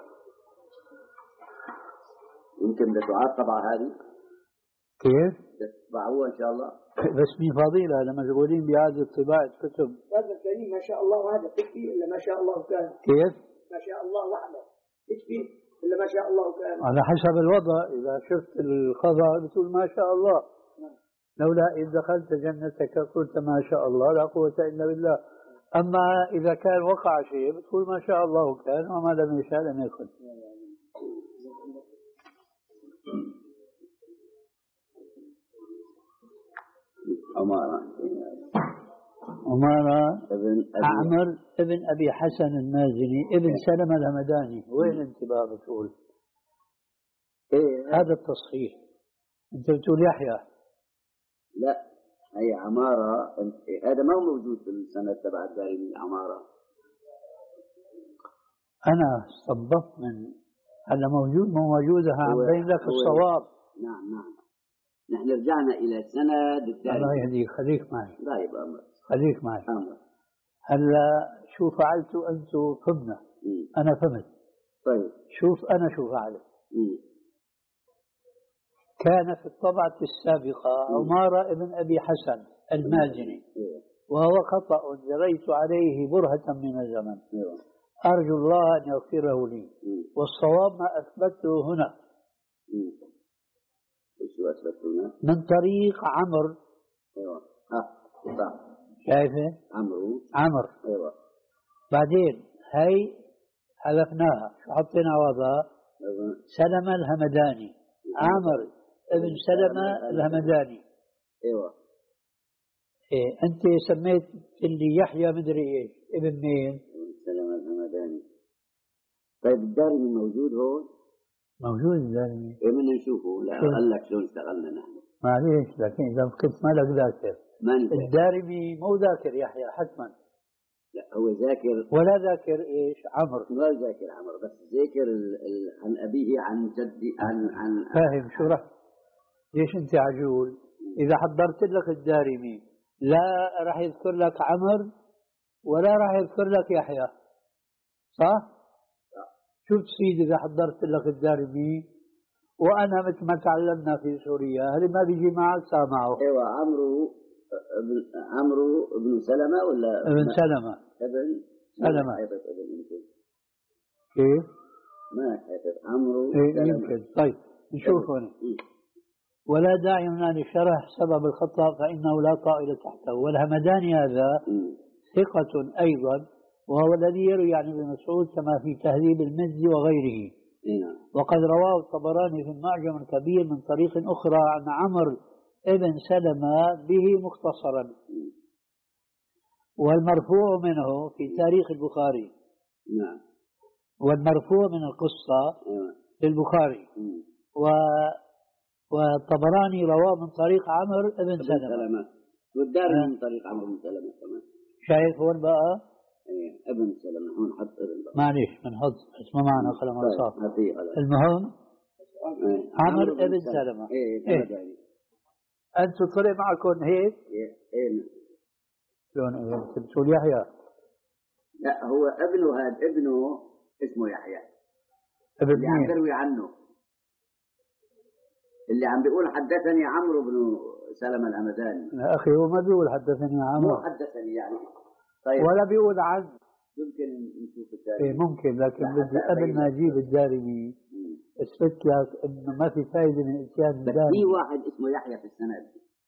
Speaker 2: يمكن بتعاقب على هذه.
Speaker 1: كيف؟
Speaker 2: تطبعوها إن شاء الله.
Speaker 1: بس مين فضيلة لما مشغولين بإعادة طباعة كتب.
Speaker 3: هذا الكريم ما شاء الله هذا تكفي إلا ما شاء الله كان.
Speaker 1: كيف؟
Speaker 3: ما شاء الله وحده تكفي إلا ما شاء الله كان.
Speaker 1: على حسب الوضع، إذا شفت الخضع بتقول ما شاء الله. لولا إذ دخلت جنتك قلت ما شاء الله لا قوة إلا بالله. أما إذا كان وقع شيء بتقول ما شاء الله كان وما لم يشاء لم يكن.
Speaker 2: عمارة
Speaker 1: عمارة
Speaker 2: ابن
Speaker 1: عمر ابن أبي حسن المازني ابن سلمة الهمداني. وين أنت بقى بتقول؟
Speaker 2: إيه
Speaker 1: هذا التصحيح. أنت بتقول يحيى.
Speaker 2: لا هي عمارة، هذا ما هو موجود في السنة تبع الدارمي. عمارة
Speaker 1: أنا استنبطت من هلا موجود مو موجودة عم بين لك الصواب.
Speaker 2: نعم نعم. نحن رجعنا إلى سند الدارمي.
Speaker 1: الله يهديك خليك معي.
Speaker 2: طيب أمر.
Speaker 1: خليك معي.
Speaker 2: أمر.
Speaker 1: هلا شو فعلتوا أنتم فهمنا. أنا فهمت.
Speaker 2: طيب
Speaker 1: شوف أنا شو فعلت.
Speaker 2: مم.
Speaker 1: كان في الطبعة السابقة عمارة ابن أبي حسن المازني، وهو خطأ جريت عليه برهة من الزمن، أرجو الله أن يغفره لي. والصواب ما أثبته هنا من طريق عمرو.
Speaker 2: ايوه ها صح.
Speaker 1: شايفه؟
Speaker 2: عمرو
Speaker 1: عمرو.
Speaker 2: ايوه.
Speaker 1: بعدين هي حذفناها، شو حطينا وضع؟ سلمة الهمداني. عمرو ابن سلمة الهمداني.
Speaker 2: ايوه.
Speaker 1: إيه أنت سميت اللي يحيى مدري إيش ابن مين؟
Speaker 2: ابن سلمة الهمداني. طيب الدارمي موجود هون؟
Speaker 1: موجود الدارمي.
Speaker 2: إيه بدنا نشوفه. لا قال لك شلون اشتغلنا نحن.
Speaker 1: معليش لكن إذا كنت مالك ذاكر.
Speaker 2: ماني ذاكر.
Speaker 1: الدارمي مو ذاكر يحيى حتما.
Speaker 2: لا هو ذاكر.
Speaker 1: ولا ذاكر إيش؟ عمرو.
Speaker 2: ما ذاكر عمرو بس ذاكر ال... ال... عن أبيه عن جدي عن عن.
Speaker 1: فاهم شو رح؟ ليش أنت عجول؟ إذا حضرت لك الدارمي لا راح يذكر لك عمرو ولا راح يذكر لك يحيى. صح؟ شو بتفيد إذا حضرت لك الدارمي وأنا مثل ما تعلمنا في سوريا هل ما بيجي معك سامعه.
Speaker 2: ايوه عمرو ابن عمرو ابن سلمة ولا
Speaker 1: ابن سلمة.
Speaker 2: ابن
Speaker 1: سلمة.
Speaker 2: ابن يمكن.
Speaker 1: كيف؟
Speaker 2: ما حيث عمرو
Speaker 1: إيه يمكن. طيب نشوف هنا. ولا داعي هنا لشرح سبب الخطأ فإنه لا طائل تحته. والهمداني هذا ثقة أيضا، وهو الذي يروي عن ابن مسعود كما في تهذيب المزي وغيره. وقد رواه الطبراني في المعجم الكبير من طريق أخرى عن عمرو ابن سلمة به مختصرا. والمرفوع منه في تاريخ البخاري.
Speaker 2: نعم.
Speaker 1: والمرفوع من القصة للبخاري. و والطبراني رواه من طريق عمرو ابن سلمة.
Speaker 2: والدارمي من طريق عمرو بن سلمة كمان.
Speaker 1: شايف هون بقى؟
Speaker 2: ايه ابن سلمة هون حط ابن بقى.
Speaker 1: معليش بنحط اسمه معنا خلال ما صار. المهم عمرو ابن سلمة.
Speaker 2: ايه
Speaker 1: إيه. أنتوا طلع معكم هيك؟
Speaker 2: ايه ايه
Speaker 1: شلون ايه؟ بتقول يحيى؟
Speaker 2: لا هو ابنه هذا ابنه اسمه يحيى
Speaker 1: ابن
Speaker 2: اللي عم
Speaker 1: مين؟
Speaker 2: بروي عنه، اللي عم بيقول حدثني عمرو بن سلمة الهمداني.
Speaker 1: يا أخي هو ما بيقول حدثني عمرو.
Speaker 2: مو حدثني يعني. طيب
Speaker 1: ولا بيقول عن.
Speaker 2: ممكن نشوف التاريخ.
Speaker 1: إيه ممكن، لكن بدي قبل ما أجيب الدارمي اثبت لك إنه ما في فائدة من إتيان
Speaker 2: بس
Speaker 1: الدارمي.
Speaker 2: في واحد اسمه يحيى في السند.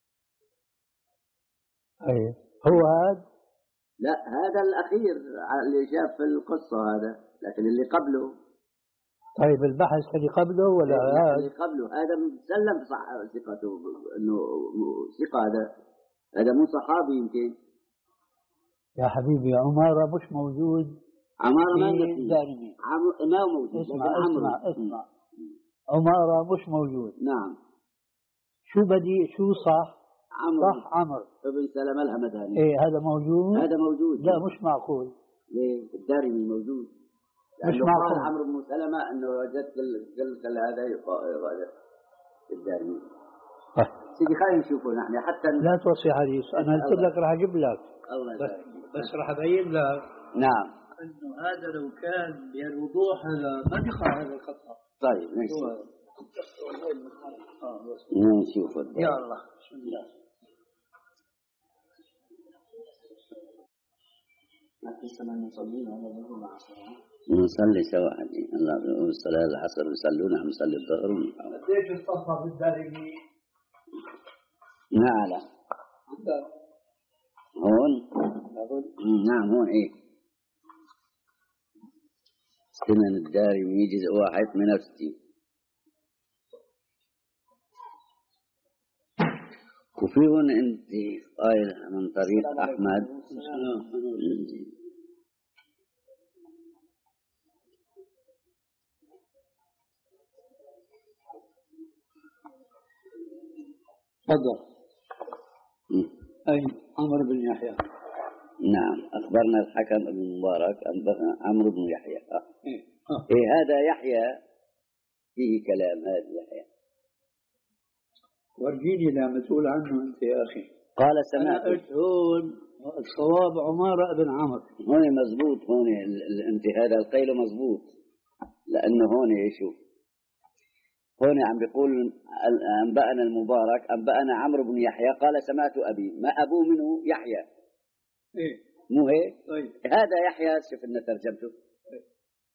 Speaker 1: أيه هو هذا؟
Speaker 2: لا هذا الأخير اللي شاف في القصة هذا، لكن اللي قبله.
Speaker 1: طيب البحث اللي قبله ولا هذا؟
Speaker 2: اللي قبله هذا مسلم صح ثقته إنه ثقة، هذا هذا مو صحابي يمكن.
Speaker 1: يا حبيبي عمارة مش موجود.
Speaker 2: عمارة ما
Speaker 1: في
Speaker 2: موجود.
Speaker 1: دارمي.
Speaker 2: عم... ما موجود.
Speaker 1: اسمع اسمع اسمع. عمارة مش موجود.
Speaker 2: نعم.
Speaker 1: شو بدي شو صح؟
Speaker 2: عمرو
Speaker 1: صح عمرو
Speaker 2: ابن سلمة الهمداني.
Speaker 1: ايه هذا موجود؟
Speaker 2: هذا موجود.
Speaker 1: لا مش معقول.
Speaker 2: ليه؟ الدارمي موجود.
Speaker 1: مش معقول.
Speaker 2: قال عمرو بن سلمة انه وجدت كل هذا هذا الدارمي. سيدي خلينا نشوفه نحن حتى
Speaker 1: لا توصي حديث، انا قلت لك راح اجيب لك.
Speaker 2: الله
Speaker 1: بس, بس راح ابين لك.
Speaker 2: نعم.
Speaker 1: انه هذا لو كان بهالوضوح هذا ما بيقع هذا الخطأ.
Speaker 2: طيب نشوف. نشوف.
Speaker 1: يا الله بسم الله.
Speaker 2: نصلي سوا الله الصلاة العصر يصلون عم نصلي الظهر.
Speaker 1: قديش الصفحة بالدارمي؟
Speaker 2: نعم. هون. نعم هون ايه. سنن الدارمي جزء واحد ثمانية وستين. وفي هون انت قايل من طريق احمد.
Speaker 1: تفضل. أي عمرو بن يحيى.
Speaker 2: نعم أخبرنا الحكم بن مبارك أنبأنا عمرو بن يحيى.
Speaker 1: إيه.
Speaker 2: آه. إيه هذا يحيى فيه كلام. هذا يحيى
Speaker 1: ورجيني لما تقول عنه أنت يا أخي.
Speaker 2: قال سمعت.
Speaker 1: هون الصواب عمارة بن عمرو.
Speaker 2: هون مزبوط. هون انت هذا القيل مزبوط، لأنه هون شوف هون عم بيقول أنبأنا المبارك أنبأنا عمرو بن يحيى قال سمعت أبي. ما أبوه منه يحيى.
Speaker 1: إيه
Speaker 2: مو هيك؟
Speaker 1: طيب.
Speaker 2: هذا يحيى شوف لنا ترجمته.
Speaker 1: طيب.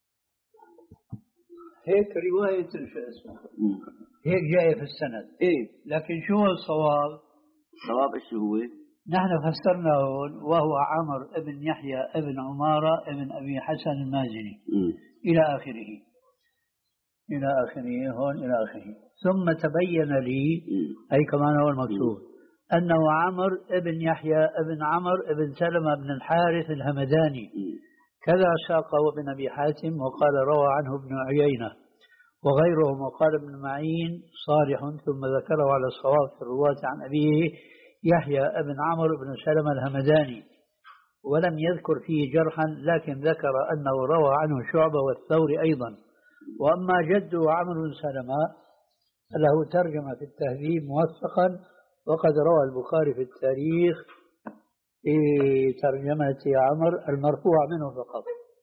Speaker 1: هيك رواية شو اسمه هيك جاية في السند.
Speaker 2: إيه
Speaker 1: لكن شو الصواب؟
Speaker 2: الصواب إيش هو؟
Speaker 1: نحن فسرنا هون وهو عمرو ابن يحيى ابن عمارة ابن أبي حسن المازني م. إلى آخره إلى آخره هون إلى آخره. ثم تبين لي م. أي كمان هو المكتوب م. أنه عمرو ابن يحيى ابن عمرو ابن سلمة بن الحارث الهمداني م. كذا ساقه ابن أبي حاتم وقال روى عنه ابن عيينة وغيرهم وقال ابن معين صالح ثم ذكره على الصواب في الرواة عن أبيه يحيى ابن عمرو بن سلمة الهمداني ولم يذكر فيه جرحا لكن ذكر أنه روى عنه شعبة والثوري أيضا. وأما جده عمرو بن سلمة له ترجمة في التهذيب موثقا وقد روى البخاري في التاريخ في ترجمة عمرو المرفوع منه فقط.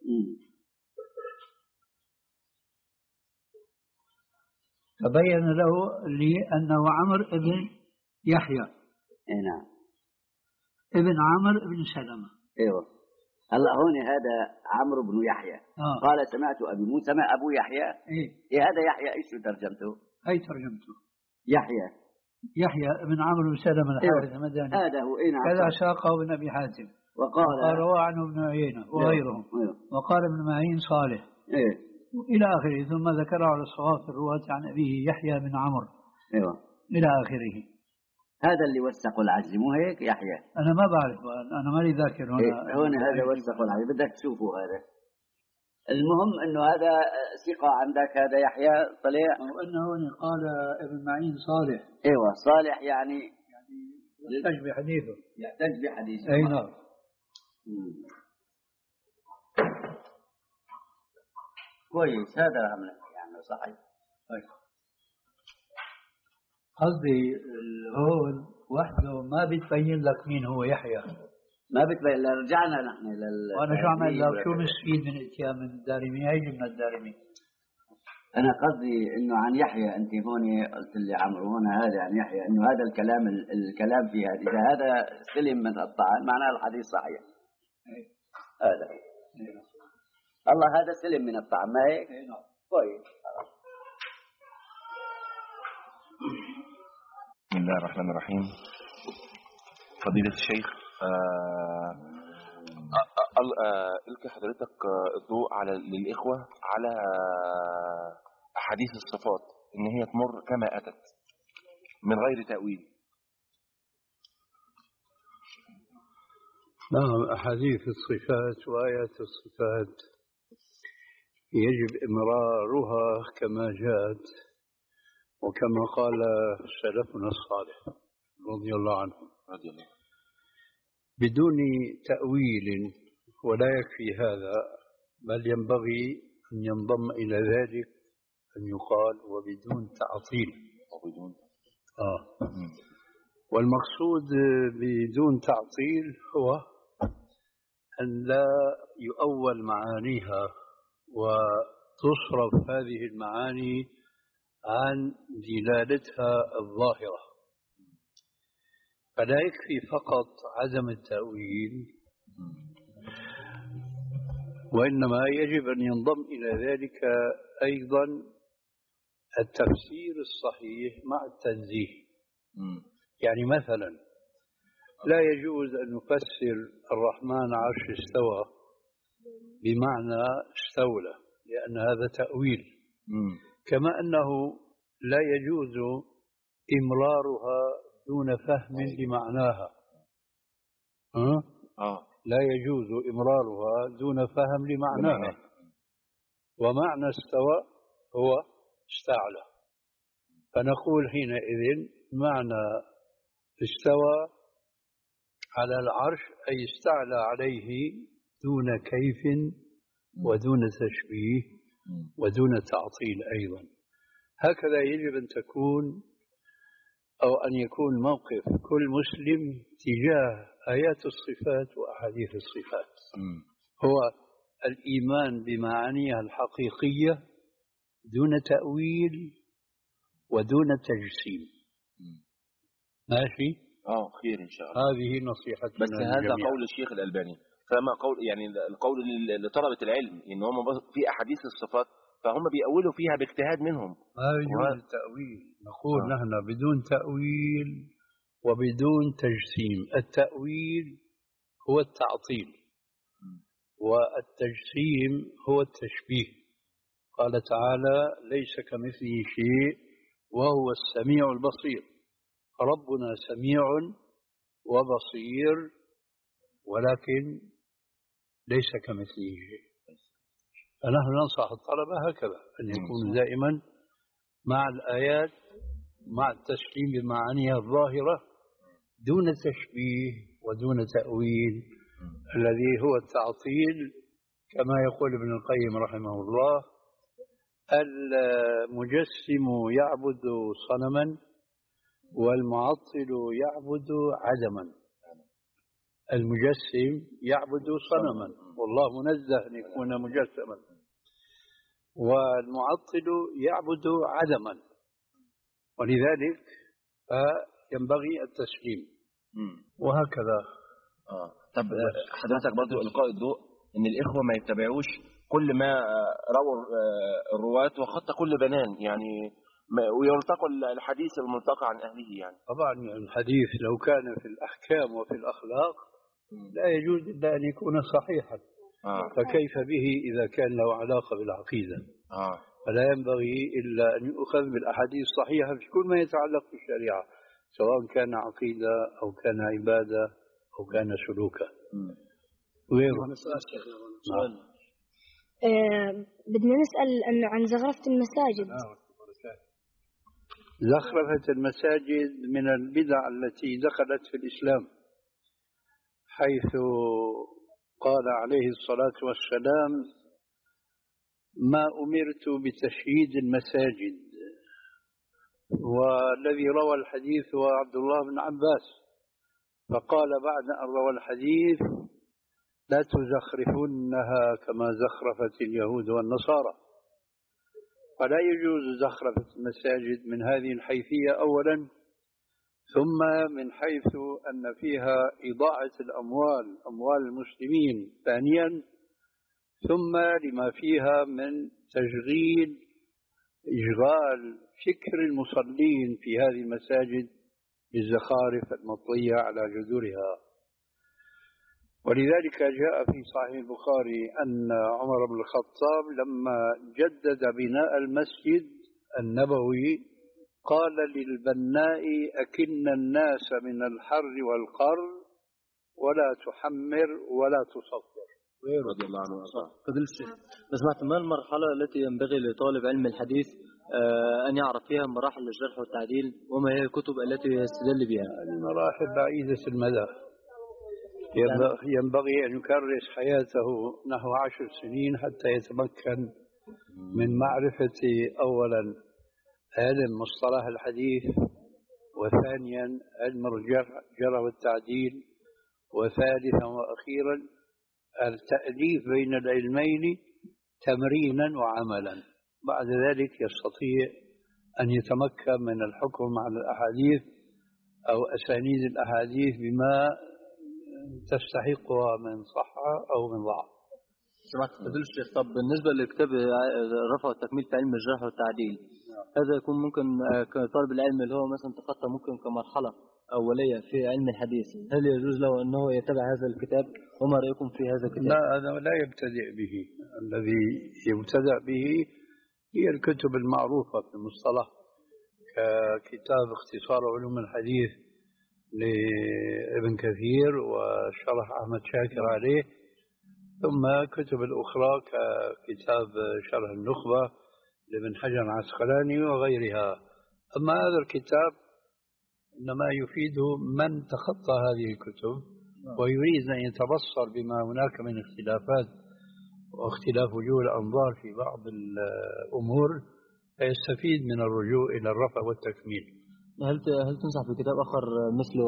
Speaker 1: تبين له لي أنه عمرو ابن يحيى.
Speaker 2: إيه نعم.
Speaker 1: ابن عمرو ابن سلمة.
Speaker 2: ايوه. هلا هون هذا عمرو بن يحيى. آه. قال سمعت ابي مو سمع ابو يحيى.
Speaker 1: ايه.
Speaker 2: إيه هذا يحيى ايش ترجمته؟
Speaker 1: اي ترجمته؟
Speaker 2: يحيى.
Speaker 1: يحيى ابن عمرو بن سلمة الحارث المدني.
Speaker 2: هذا هو. إيه نعم.
Speaker 1: كذا ساقه ابن ابي حاتم.
Speaker 2: وقال
Speaker 1: وقال روى عنه ابن عيينة وغيرهم.
Speaker 2: إيه.
Speaker 1: وقال ابن معين صالح.
Speaker 2: ايه.
Speaker 1: الى اخره. ثم ذكره على الصواب في الرواة عن ابيه يحيى بن عمرو.
Speaker 2: ايوه.
Speaker 1: الى اخره.
Speaker 2: هذا اللي وثق العجل مو هيك يحيى؟
Speaker 1: أنا ما بعرف أنا مالي ذاكر هنا.
Speaker 2: إيه هون هذا وثق العجل بدك تشوفه هذا. المهم إنه هذا ثقة عندك هذا يحيى طلع.
Speaker 1: وأنه هون قال ابن معين صالح.
Speaker 2: أيوة صالح يعني
Speaker 1: يعني يحتج بحديثه.
Speaker 2: يحتج بحديثه.
Speaker 1: أي نعم.
Speaker 2: كويس هذا عمله يعني صحيح.
Speaker 1: طيب. قصدي هون وحده ما بتبين لك مين هو يحيى.
Speaker 2: ما بتبين. رجعنا نحن لل
Speaker 1: وانا شو اعمل لك؟ شو مستفيد من اتيان من الدارمي؟ هي من الدارمي.
Speaker 2: انا قصدي انه عن يحيى، انت هون قلت لي عمرو هون هذا عن يحيى، انه هذا الكلام الكلام في هذا، اذا هذا سلم من الطعن معناه الحديث صحيح. هذا الله هذا سلم من الطعن، ما هيك؟ كويس.
Speaker 6: بسم الله الرحمن الرحيم. فضيلة الشيخ، ألقي حضرتك الضوء على للإخوة على أحاديث الصفات إن هي تمر كما أتت من غير تأويل.
Speaker 1: نعم، أحاديث الصفات وآيات الصفات يجب إمرارها كما جاءت وكما قال سلفنا الصالح رضي الله عنهم
Speaker 6: رضي الله
Speaker 1: بدون تأويل. ولا يكفي هذا، بل ينبغي أن ينضم إلى ذلك أن يقال وبدون تعطيل.
Speaker 6: وبدون
Speaker 1: آه. والمقصود بدون تعطيل هو أن لا يؤول معانيها وتصرف هذه المعاني عن دلالتها الظاهرة. فلا يكفي فقط عدم التأويل، وإنما يجب أن ينضم إلى ذلك أيضا التفسير الصحيح مع التنزيه. يعني مثلا لا يجوز أن نفسر الرحمن عرش استوى بمعنى استولى، لأن هذا تأويل. كما أنه لا يجوز إمرارها دون فهم لمعناها. أه؟
Speaker 6: آه.
Speaker 1: لا يجوز إمرارها دون فهم لمعناها. ومعنى استوى هو استعلى، فنقول حينئذ معنى استوى على العرش أي استعلى عليه دون كيف ودون تشبيه ودون تعطيل أيضا. هكذا يجب أن تكون أو أن يكون موقف كل مسلم تجاه آيات الصفات وأحاديث الصفات، هو الإيمان بمعانيها الحقيقية دون تأويل ودون تجسيم. ماشي؟
Speaker 6: آه خير إن شاء الله.
Speaker 1: هذه نصيحتنا.
Speaker 6: بس هذا قول الشيخ الألباني، فما قول يعني القول لطلبة العلم إن هم في أحاديث الصفات فهم بيأولوا فيها باجتهاد منهم.
Speaker 1: ما يجوز التأويل. نقول آه. نحن بدون تأويل وبدون تجسيم. التأويل هو التعطيل والتجسيم هو التشبيه. قال تعالى ليس كمثله شيء وهو السميع البصير. ربنا سميع وبصير ولكن ليس كمثله شيء. فنحن ننصح الطلبة هكذا أن يكونوا دائما مع الآيات مع التسليم بمعانيها الظاهرة دون تشبيه ودون تأويل الذي هو التعطيل. كما يقول ابن القيم رحمه الله المجسم يعبد صنما والمعطل يعبد عدما. المجسم يعبد صنما والله منزه أن يكون مجسما، والمعطل يعبد عدما، ولذلك ينبغي التسليم وهكذا.
Speaker 6: آه. طب حضرتك برضو إلقاء الضوء إن الإخوة ما يتبعوش كل ما روى الرواة وخط كل بنان، يعني ويلتقوا الحديث الملتقى عن أهله. يعني
Speaker 1: طبعا الحديث لو كان في الأحكام وفي الأخلاق لا يجوز إلا أن يكون صحيحا.
Speaker 6: آه.
Speaker 1: فكيف به إذا كان له علاقة بالعقيدة؟
Speaker 6: آه.
Speaker 1: فلا ينبغي إلا أن يؤخذ بالأحاديث الصحيحة في كل ما يتعلق بالشريعة، سواء كان عقيدة أو كان عبادة أو كان سلوكا غيره.
Speaker 6: سؤال
Speaker 7: آه بدنا نسأل أنه عن زخرفة المساجد.
Speaker 1: زخرفة المساجد من البدع التي دخلت في الإسلام، حيث قال عليه الصلاة والسلام ما أمرت بتشييد المساجد والذي روى الحديث هو عبد الله بن عباس، فقال بعد أن روى الحديث: لا تزخرفنها كما زخرفت اليهود والنصارى. فلا يجوز زخرفة المساجد من هذه الحيثية أولا، ثم من حيث أن فيها إضاعة الأموال أموال المسلمين ثانيا، ثم لما فيها من تشغيل إشغال فكر المصلين في هذه المساجد بالزخارف المطلية على جذورها. ولذلك جاء في صحيح البخاري أن عمر بن الخطاب لما جدد بناء المسجد النبوي قال للبناء: أكن الناس من الحر والقر ولا تحمر ولا تصفر.
Speaker 8: رضي الله عنه وارضاه. فضيلة الشيخ، سمعت ما المرحلة التي ينبغي لطالب علم الحديث أن يعرف فيها مراحل الجرح والتعديل، وما هي الكتب التي يستدل بها؟
Speaker 1: المراحل بعيدة المدى، ينبغي أن يكرس حياته نحو عشر سنين حتى يتمكن من معرفة أولا علم مصطلح الحديث، وثانيا علم الجرح والتعديل، وثالثا وأخيرا التأليف بين العلمين تمرينا وعملا. بعد ذلك يستطيع أن يتمكن من الحكم على الأحاديث أو أسانيد الأحاديث بما تستحقها من صحة أو من ضعف.
Speaker 8: سمعت فضيلة الشيخ، طب بالنسبة لكتاب رفع التكميل في علم الجرح والتعديل، هذا يكون ممكن كطالب العلم اللي هو مثلا تخطى ممكن كمرحلة أولية في علم الحديث، هل يجوز له أنه يتبع هذا الكتاب؟ وما رأيكم في هذا الكتاب؟
Speaker 1: لا، هذا لا يبتدئ به. الذي يبتدأ به هي الكتب المعروفة في المصطلح، ككتاب اختصار علوم الحديث لابن كثير وشرح أحمد شاكر عليه، ثم كتب الأخرى ككتاب شرح النخبة لابن حجر العسقلاني وغيرها. أما هذا الكتاب إنما يفيد من تخطى هذه الكتب ويريد أن يتبصر بما هناك من اختلافات واختلاف وجوه الأنظار في بعض الأمور، فيستفيد من الرجوع إلى الرفع والتكميل.
Speaker 8: هل هل تنصح بكتاب آخر مثله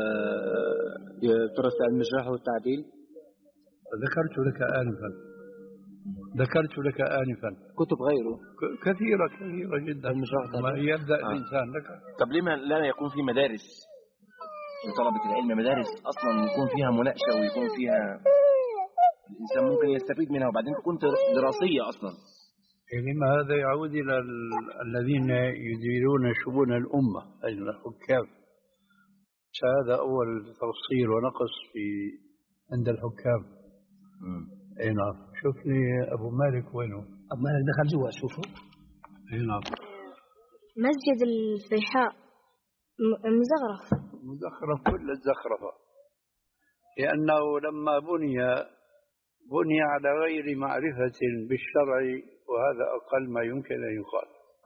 Speaker 8: يدرس في علم الجرح والتعديل؟
Speaker 1: ذكرت لك آنفا ذكرت لك آنفا
Speaker 8: كتب غيره
Speaker 1: كثيرة كثيرة جدا ما يبدأ آه. الإنسان لك.
Speaker 6: طب لما لا يكون في مدارس لطلبة العلم، مدارس أصلا يكون فيها مناقشة ويكون فيها الإنسان ممكن يستفيد منها وبعدين تكون دراسية أصلا؟
Speaker 1: لما هذا يعود إلى الذين يديرون شؤون الأمة أي الحكام. هذا أول تفصيل ونقص في عند الحكام. اي نعم. شوف لي ابو مالك وينه؟
Speaker 3: ابو مالك دخل جوا شوفه.
Speaker 1: اي نعم.
Speaker 7: مسجد الفيحاء مزخرف
Speaker 1: مزخرف كل الزخرفة، لأنه لما بني بني على غير معرفة بالشرع، وهذا أقل ما يمكن أن يقال.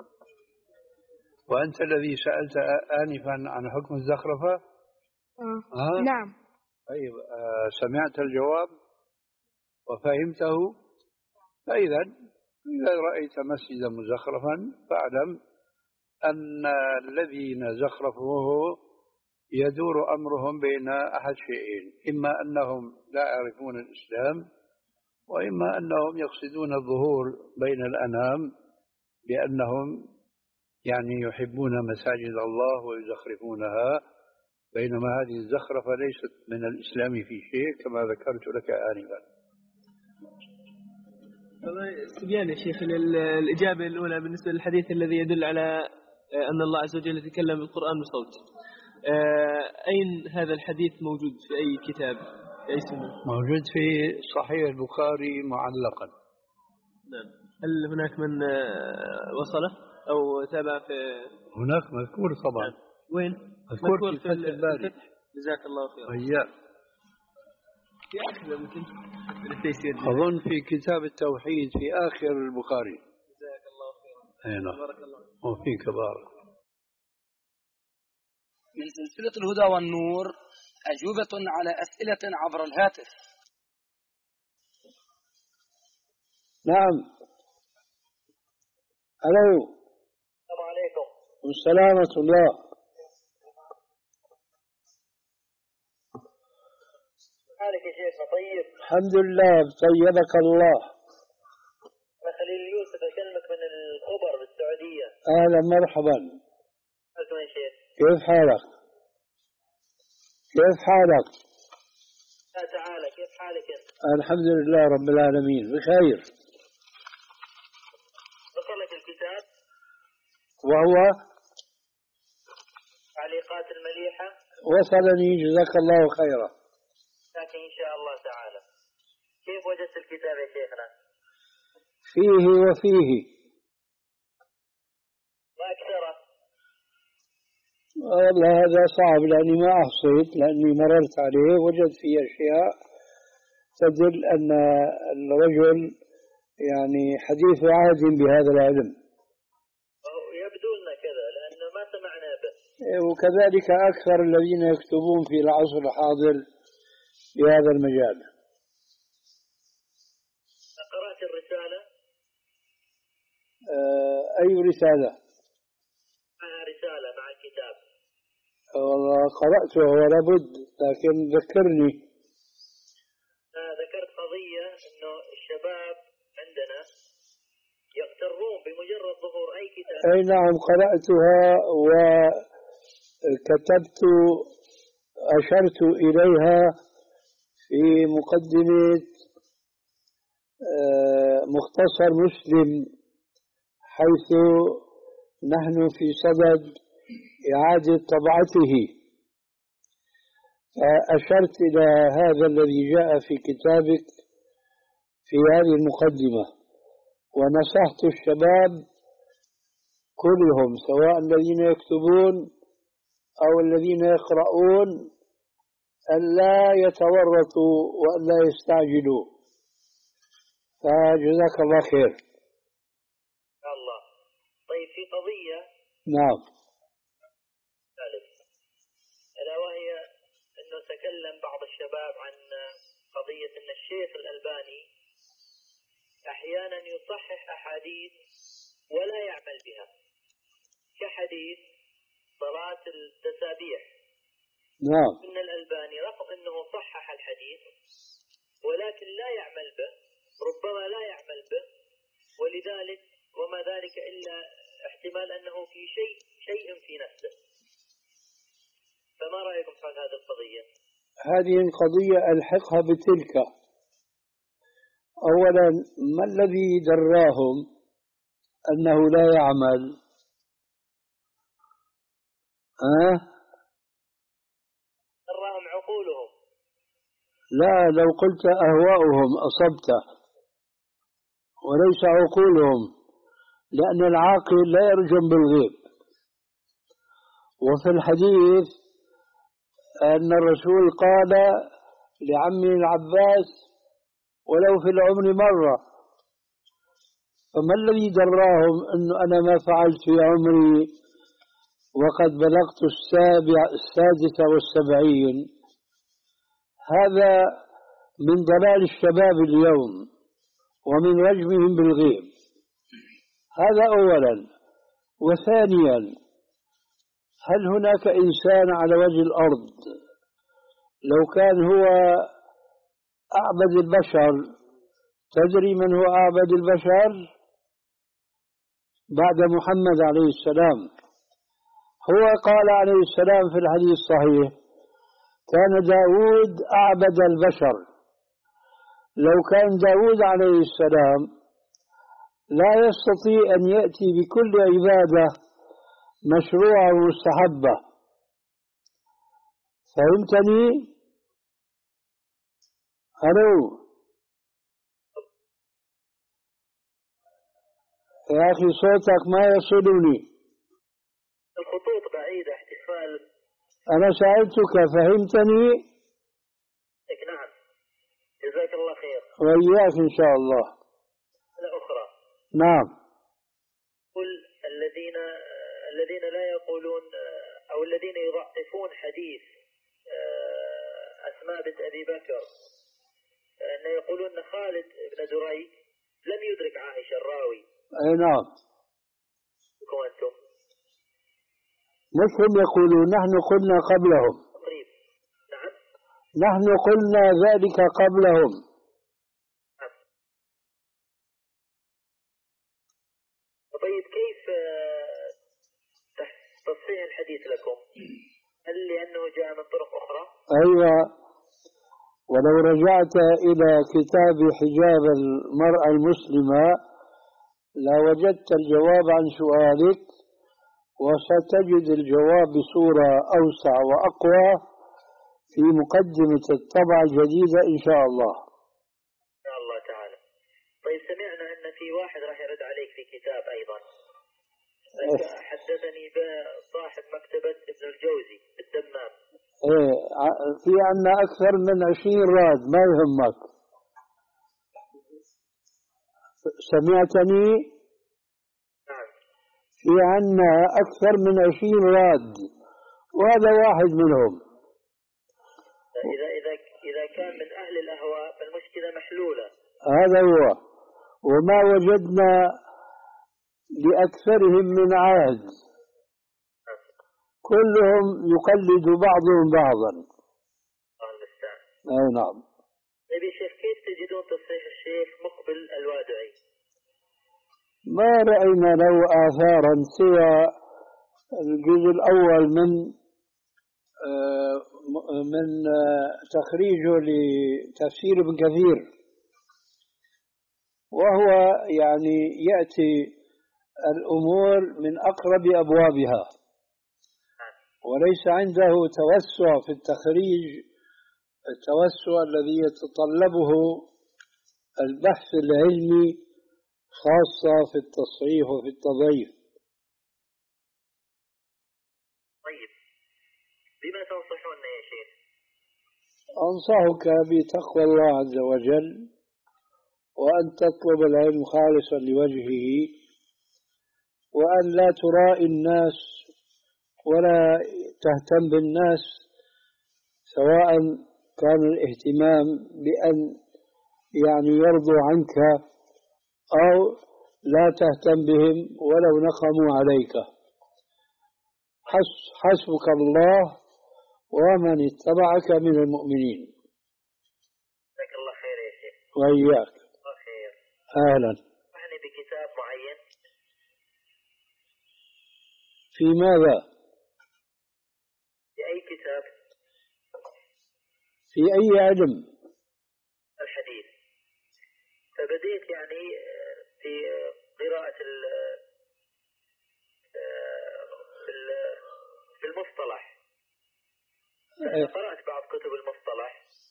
Speaker 1: وأنت الذي سألت آنفا عن حكم الزخرفة؟
Speaker 7: آه. آه؟ نعم.
Speaker 1: طيب، آه سمعت الجواب وفهمته؟ فإذا إذا رأيت مسجدا مزخرفا فاعلم أن الذين زخرفوه يدور أمرهم بين أحد شيئين: إما أنهم لا يعرفون الإسلام، وإما أنهم يقصدون الظهور بين الأنام بأنهم يعني يحبون مساجد الله ويزخرفونها، بينما هذه الزخرفة ليست من الإسلام في شيء كما ذكرت لك آنفا.
Speaker 9: استبيان يا شيخ الإجابة الأولى بالنسبة للحديث الذي يدل على أن الله عز وجل يتكلم بالقرآن بصوت، أين هذا الحديث موجود؟ في أي كتاب؟ في أي سنة؟
Speaker 1: موجود في صحيح البخاري معلقا.
Speaker 9: نعم. هل هناك من وصله أو تابع في؟
Speaker 1: هناك مذكور طبعا.
Speaker 9: نعم. وين؟
Speaker 1: مذكور, مذكور في فتح الباري.
Speaker 9: جزاك الله خيرا.
Speaker 1: هيا.
Speaker 9: في آخر ممكن
Speaker 1: أظن في كتاب التوحيد في آخر البخاري.
Speaker 9: جزاك الله خيرا.
Speaker 1: أينا.
Speaker 9: بارك الله.
Speaker 1: وفيك بارك.
Speaker 10: من سلسلة الهدى والنور أجوبة على أسئلة عبر الهاتف.
Speaker 1: نعم. ألو.
Speaker 10: السلام عليكم.
Speaker 1: والسلامة الله.
Speaker 11: حالك يا شيخنا طيب؟
Speaker 1: الحمد لله طيبك الله.
Speaker 11: أنا خليل يوسف أكلمك من الخبر بالسعودية.
Speaker 1: أهلا مرحبا.
Speaker 11: أهلا يا شيخ.
Speaker 1: كيف حالك؟ كيف حالك؟
Speaker 11: لا تعالى كيف حالك أنت؟
Speaker 1: الحمد لله رب العالمين بخير.
Speaker 11: وصلك الكتاب؟
Speaker 1: وهو
Speaker 11: تعليقات المليحة؟
Speaker 1: وصلني جزاك الله خيرا.
Speaker 11: لكن إن شاء الله تعالى. كيف وجدت الكتاب يا شيخنا؟
Speaker 1: فيه وفيه.
Speaker 11: ما أكثره؟
Speaker 1: والله هذا صعب لأني ما أحصيت، لأني مررت عليه وجدت فيه أشياء تدل أن الرجل يعني حديث عهد بهذا العلم.
Speaker 11: يبدو لنا كذا لأنه ما سمعنا به.
Speaker 1: وكذلك أكثر الذين يكتبون في العصر الحاضر بهذا المجال.
Speaker 11: قرأت الرسالة؟
Speaker 1: آه أي رسالة؟
Speaker 11: معها رسالة مع الكتاب.
Speaker 1: والله قرأته ولا بد، لكن ذكرني.
Speaker 11: آه ذكرت قضية إنه الشباب عندنا يغترون بمجرد ظهور أي كتاب.
Speaker 1: أي نعم قرأتها وكتبت أشرت إليها في مقدمة مختصر مسلم، حيث نحن في صدد إعادة طبعته. أشرت إلى هذا الذي جاء في كتابك في هذه المقدمة، ونصحت الشباب كلهم سواء الذين يكتبون أو الذين يقرؤون أن لا يتورطوا وأن لا يستعجلوا. فجزاك الله خير.
Speaker 11: الله. طيب في قضية.
Speaker 1: نعم.
Speaker 11: ثالث. ألا وهي أنه تكلم بعض الشباب عن قضية أن الشيخ الألباني أحيانا يصحح أحاديث ولا يعمل بها، كحديث صلاة التسابيح.
Speaker 1: نعم.
Speaker 11: إن الألباني رغم أنه صحح الحديث ولكن لا يعمل به، ربما لا يعمل به، ولذلك وما ذلك إلا احتمال أنه في شيء شيء في نفسه. فما رأيكم في هذه القضية؟
Speaker 1: هذه القضية ألحقها بتلك. أولا ما الذي دراهم أنه لا يعمل؟ أه؟
Speaker 11: دراهم عقولهم.
Speaker 1: لا، لو قلت أهواؤهم أصبت، وليس عقولهم، لأن العاقل لا يرجم بالغيب. وفي الحديث أن الرسول قال لعمي العباس ولو في العمر مرة. فما الذي دراهم أنه أنا ما فعلت في عمري وقد بلغت السابع السادسة والسبعين؟ هذا من ضلال الشباب اليوم ومن رجمهم بالغيب. هذا أولا. وثانيا، هل هناك إنسان على وجه الأرض لو كان هو أعبد البشر؟ تدري من هو أعبد البشر بعد محمد عليه السلام؟ هو قال عليه السلام في الحديث الصحيح: كان داود أعبد البشر. لو كان داود عليه السلام لا يستطيع أن يأتي بكل عبادة مشروعة ومستحبة. فهمتني؟ ألو يا أخي، صوتك ما يصلني.
Speaker 11: الخطوط بعيدة احتفال.
Speaker 1: أنا سألتك فهمتني؟
Speaker 11: نعم، جزاك الله خير.
Speaker 1: وإياك إن شاء الله.
Speaker 11: الأخرى.
Speaker 1: نعم.
Speaker 11: قل الذين الذين لا يقولون أو الذين يضعفون حديث أسماء بنت أبي بكر، أن يقولون أن خالد بن دريك لم يدرك عائشة الراوي.
Speaker 1: أي نعم.
Speaker 11: أنتم
Speaker 1: مش هم يقولون، نحن قلنا قبلهم.
Speaker 11: تقريب. نعم.
Speaker 1: نحن قلنا ذلك قبلهم.
Speaker 11: نعم. طيب كيف تصحيح الحديث لكم؟ هل لأنه جاء من طرق أخرى؟
Speaker 1: أيوة، ولو رجعت إلى كتاب حجاب المرأة المسلمة لوجدت الجواب عن سؤالك، وستجد الجواب بصورة أوسع وأقوى في مقدمة الطبعة الجديدة إن شاء الله.
Speaker 11: إن شاء الله تعالى. طيب سمعنا أن في واحد راح يرد عليك في كتاب أيضا، حدثني بصاحب مكتبة ابن الجوزي الدمام.
Speaker 1: إيه، في عنا أكثر من عشرين راد، ما يهمك. سمعتني؟
Speaker 11: نعم.
Speaker 1: في عنا أكثر من عشرين راد، وهذا واحد منهم.
Speaker 11: إذا إذا إذا كان من أهل الأهواء فالمشكلة محلولة.
Speaker 1: هذا هو، وما وجدنا لأكثرهم من عهد، كلهم يقلد بعضهم بعضا. أي نعم.
Speaker 11: طيب يا شيخ، كيف تجدون تصحيح الشيخ مقبل الوادعي؟
Speaker 1: ما رأينا له آثارا سوى الجزء الأول من من تخريجه لتفسير ابن كثير، وهو يعني يأتي الأمور من أقرب أبوابها، وليس عنده توسع في التخريج، التوسع الذي يتطلبه البحث العلمي، خاصة في التصحيح وفي التضعيف.
Speaker 11: طيب بما تنصحون يا شيخ؟
Speaker 1: أنصحك بتقوى الله عز وجل، وأن تطلب العلم خالصا لوجهه، وأن لا ترائي الناس ولا تهتم بالناس، سواء كان الاهتمام بأن يعني يرضوا عنك أو لا تهتم بهم ولو نقموا عليك. حسبك الله ومن اتبعك من المؤمنين.
Speaker 11: جزاك الله خير يا شيخ.
Speaker 1: وإياك.
Speaker 11: الله خير.
Speaker 1: أهلا.
Speaker 11: أعني بكتاب معين.
Speaker 1: في ماذا؟
Speaker 11: في أي كتاب؟
Speaker 1: في أي علم؟
Speaker 11: الحديث. فبديت يعني في قراءة في المصطلح. قرأت بعض كتب المصطلح،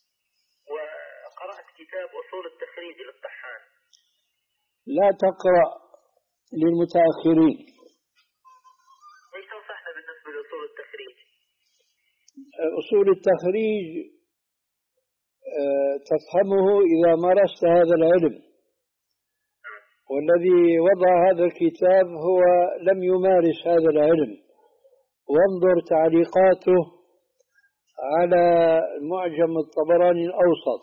Speaker 11: وقرأت كتاب أصول التخريج للطحان.
Speaker 1: لا تقرأ للمتأخرين.
Speaker 11: ايش تنصحنا بالنسبة لأصول التخريج؟
Speaker 1: أصول التخريج تفهمه إذا مارست هذا العلم، والذي وضع هذا الكتاب هو لم يمارس هذا العلم. وانظر تعليقاته على معجم الطبراني الأوسط،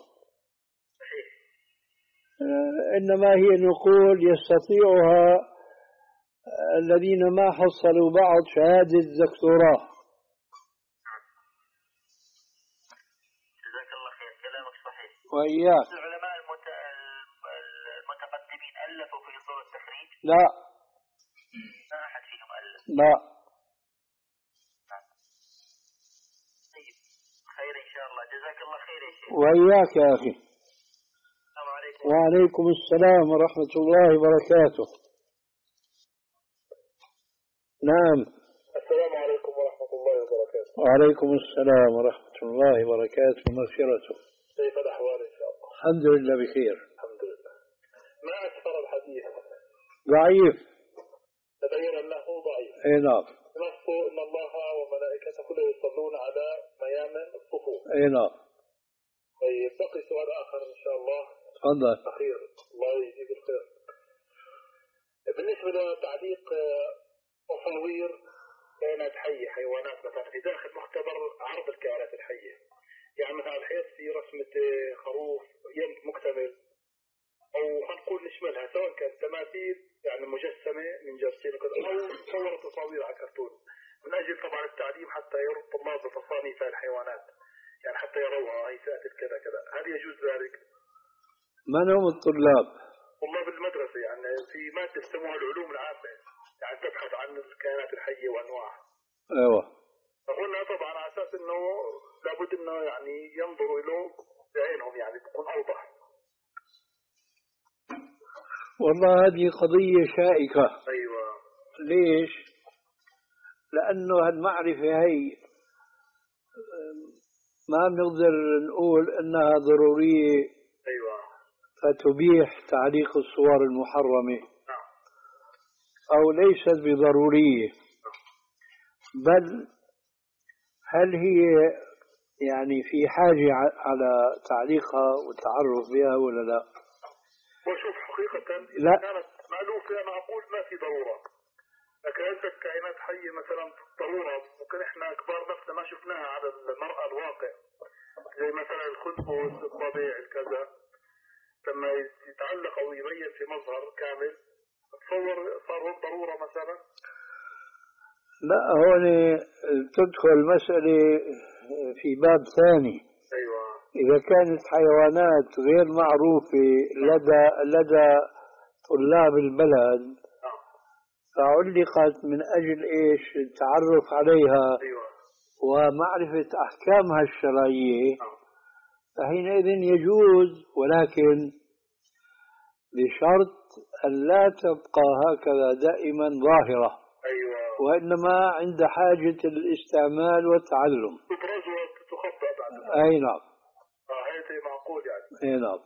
Speaker 1: إنما هي نقول يستطيعها الذين ما حصلوا بعض شهادة الدكتوراه.
Speaker 11: جزاك الله خير، كلامك صحيح.
Speaker 1: وإياك.
Speaker 11: العلماء المتقدمين ألفوا في أصول التخريج؟
Speaker 1: لا.
Speaker 11: ما أحد فيهم ألف؟
Speaker 1: لا.
Speaker 11: طيب خير إن شاء الله، جزاك الله خير يا شيخ.
Speaker 1: وإياك يا أخي.
Speaker 11: السلام عليكم.
Speaker 1: وعليكم السلام ورحمة الله وبركاته.
Speaker 12: نعم. السلام عليكم ورحمة الله وبركاته.
Speaker 1: وعليكم السلام ورحمة الله وبركاته ومغفرته.
Speaker 12: كيف الأحوال إن شاء الله؟
Speaker 1: الحمد لله بخير.
Speaker 12: الحمد لله. ما أكثر الحديث؟
Speaker 1: ضعيف.
Speaker 12: تبين أنه ضعيف.
Speaker 1: أي نعم.
Speaker 12: نص إن الله وملائكته يصلون على ميامن الصفوف.
Speaker 1: أي نعم.
Speaker 12: طيب بقي سؤال آخر إن شاء الله.
Speaker 1: تفضل.
Speaker 12: أخير، الله يجزيك الخير. بالنسبة لتعليق تصوير كائنات حية، حيوانات مثلا في داخل مختبر عرض الكائنات الحية، يعني مثلا الحيط في رسمة خروف يد مكتمل، أو خلينا نقول نشملها سواء كانت تماثيل يعني مجسمة من جرسين وكذا، أو صور تصاوير على كرتون. من أجل طبعا التعليم حتى يرى الطلاب بتصانيف الحيوانات، يعني حتى يروها هي تأتي كذا كذا، هل يجوز ذلك؟
Speaker 1: من هم الطلاب؟
Speaker 12: طلاب المدرسة، يعني في مادة يسموها العلوم العامة، يعني تبحث عن الكائنات الحية وأنواعها.
Speaker 1: ايوه.
Speaker 12: فقلنا طبعا على أساس إنه لابد إنه يعني ينظروا له بعينهم، يعني تكون أوضح.
Speaker 1: والله هذه قضية شائكة.
Speaker 12: أيوة.
Speaker 1: ليش؟ لأنه هالمعرفة هي ما بنقدر نقول إنها ضرورية.
Speaker 12: أيوة.
Speaker 1: فتبيح تعليق الصور المحرمة، أو ليست بضرورية، بل هل هي يعني في حاجة على تعليقها والتعرف بها ولا لا؟
Speaker 12: وشوف حقيقة
Speaker 1: لا.
Speaker 12: إذا كانت مألوفة أنا أقول ما في ضرورة، لكن عندك كائنات حية مثلا ضرورة ممكن إحنا كبار نفسنا ما شفناها على المرأة الواقع، زي مثلا الخنفس الطبيعي الكذا لما يتعلق أو يبين في مظهر كامل تصور صار ضرورة مثلا.
Speaker 1: لا، هون تدخل مسألة في باب ثاني.
Speaker 12: أيوة.
Speaker 1: إذا كانت حيوانات غير معروفة لدى لدى طلاب البلد فعلقت من أجل إيش؟ التعرف عليها.
Speaker 12: أيوة.
Speaker 1: ومعرفة أحكامها الشرعية، فحينئذ يجوز، ولكن بشرط أن لا تبقى هكذا دائما ظاهرة.
Speaker 12: أيوة.
Speaker 1: وإنما عند حاجة الاستعمال والتعلم.
Speaker 12: تبرز وتخطأ بعد.
Speaker 1: أي نعم.
Speaker 12: آه هذا معقول يعني.
Speaker 1: أي نعم.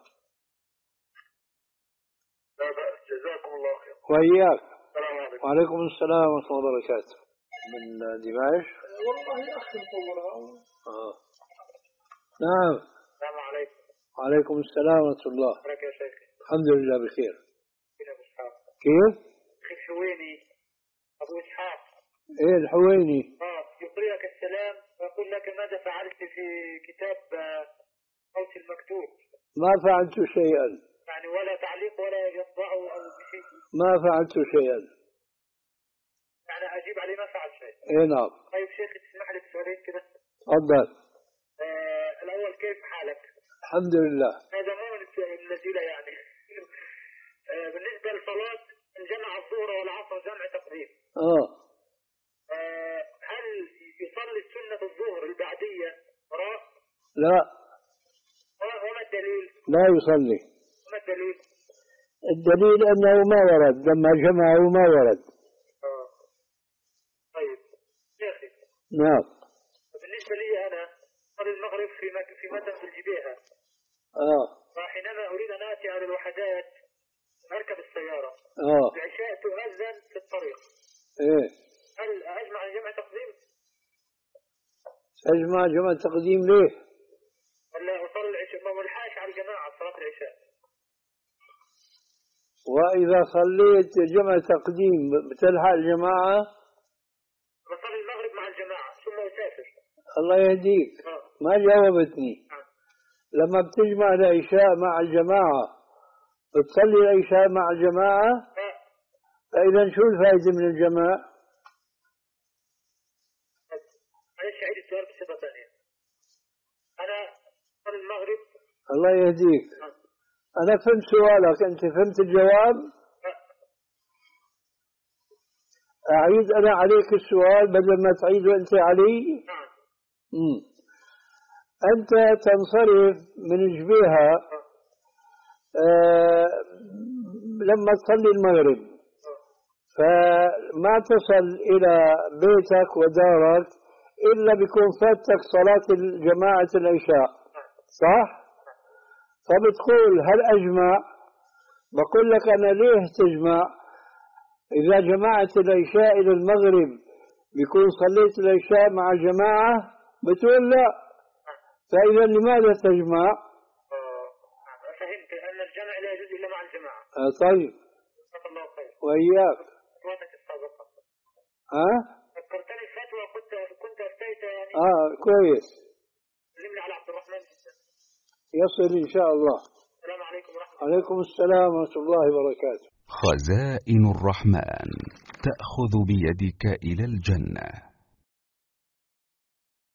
Speaker 12: لا بأس، جزاكم الله خير.
Speaker 1: وإياك.
Speaker 12: السلام عليكم.
Speaker 1: وعليكم السلام ورحمة الله وبركاته. من دمشق.
Speaker 3: والله أخي مصورها.
Speaker 1: آه. نعم.
Speaker 12: السلام عليكم.
Speaker 1: وعليكم السلام ورحمة الله.
Speaker 12: كيفك يا شيخ؟
Speaker 1: الحمد لله بخير.
Speaker 12: كيف أبو إسحاق؟
Speaker 1: كيف؟
Speaker 12: أخي الحويني أبو إسحاق.
Speaker 1: إيه الحويني؟
Speaker 12: آه يقرئك السلام ويقول لك ماذا فعلت في كتاب صوت المكتوب؟
Speaker 1: ما فعلت شيئا.
Speaker 12: يعني ولا تعليق ولا يطبعه أو بشيء؟
Speaker 1: ما فعلت شيئا.
Speaker 12: يعني أجيب عليه ما فعل شيء.
Speaker 1: إيه نعم.
Speaker 12: طيب شيخ تسمح لي بسؤالين كده؟
Speaker 1: تفضل.
Speaker 12: آه الأول كيف حالك؟
Speaker 1: الحمد لله.
Speaker 12: هذا مو من النزيلة يعني. آه بالنسبة للصلاة الجمع الظهر والعصر جمع تقديم.
Speaker 1: آه.
Speaker 12: آه هل يصلي سنة الظهر البعدية وراء؟
Speaker 1: لا.
Speaker 12: وما الدليل؟
Speaker 1: لا يصلي.
Speaker 12: وما الدليل؟
Speaker 1: الدليل أنه ما ورد، لما جمعه ما ورد.
Speaker 12: آه. طيب شيخي.
Speaker 1: نعم.
Speaker 12: بالنسبة لي أنا صلي المغرب في مك... في مدن في الجبيهة.
Speaker 1: آه.
Speaker 12: فحينما أريد أن آتي على الوحدات أركب السيارة.
Speaker 1: آه.
Speaker 12: العشاء تؤذن في الطريق.
Speaker 1: إيه.
Speaker 12: هل أجمع جمع تقديم؟
Speaker 1: أجمع جمع تقديم ليه؟
Speaker 12: ولا أصلي العشاء ما ملحاش على الجماعة صلاة العشاء؟
Speaker 1: وإذا صليت جمع تقديم بتلحق الجماعة؟
Speaker 12: بصلي المغرب مع الجماعة ثم أسافر.
Speaker 1: الله يهديك.
Speaker 12: آه.
Speaker 1: ما جاوبتني.
Speaker 12: آه.
Speaker 1: لما بتجمع العشاء مع الجماعة بتصلي العشاء مع الجماعة؟
Speaker 12: آه.
Speaker 1: فإذا شو الفائدة من الجماع؟
Speaker 12: معلش أعيد السؤال بصيغة ثانية. أنا صلي المغرب.
Speaker 1: الله يهديك.
Speaker 12: آه.
Speaker 1: أنا فهمت سؤالك، أنت فهمت الجواب؟
Speaker 12: آه.
Speaker 1: أعيد أنا عليك السؤال بدل ما تعيده أنت علي؟
Speaker 12: نعم.
Speaker 1: مم. أنت تنصرف من جبيهة آه لما تصلي المغرب، فما تصل إلى بيتك ودارك إلا بيكون فاتك صلاة جماعة العشاء، صح؟ فبتقول هل أجمع؟ بقول لك أنا ليه تجمع؟ إذا جمعت العشاء إلى المغرب بيكون صليت العشاء مع جماعة؟ بتقول لا. فإذا لماذا تجمع؟
Speaker 12: آه. فهمت أن الجمع لا يجوز إلا مع الجماعة.
Speaker 1: آه طيب.
Speaker 12: جزاك الله خير.
Speaker 1: وإياك.
Speaker 12: فتواتك السابقة.
Speaker 1: ها؟
Speaker 12: ذكرتني الفتوى كنت كنت أفتيت يعني.
Speaker 1: آه كويس.
Speaker 12: سلمني على عبد الرحمن جدا.
Speaker 1: يصل إن شاء الله.
Speaker 12: السلام عليكم ورحمة الله.
Speaker 1: عليكم السلام ورحمة الله وبركاته.
Speaker 13: خزائن الرحمن تأخذ بيدك إلى الجنة.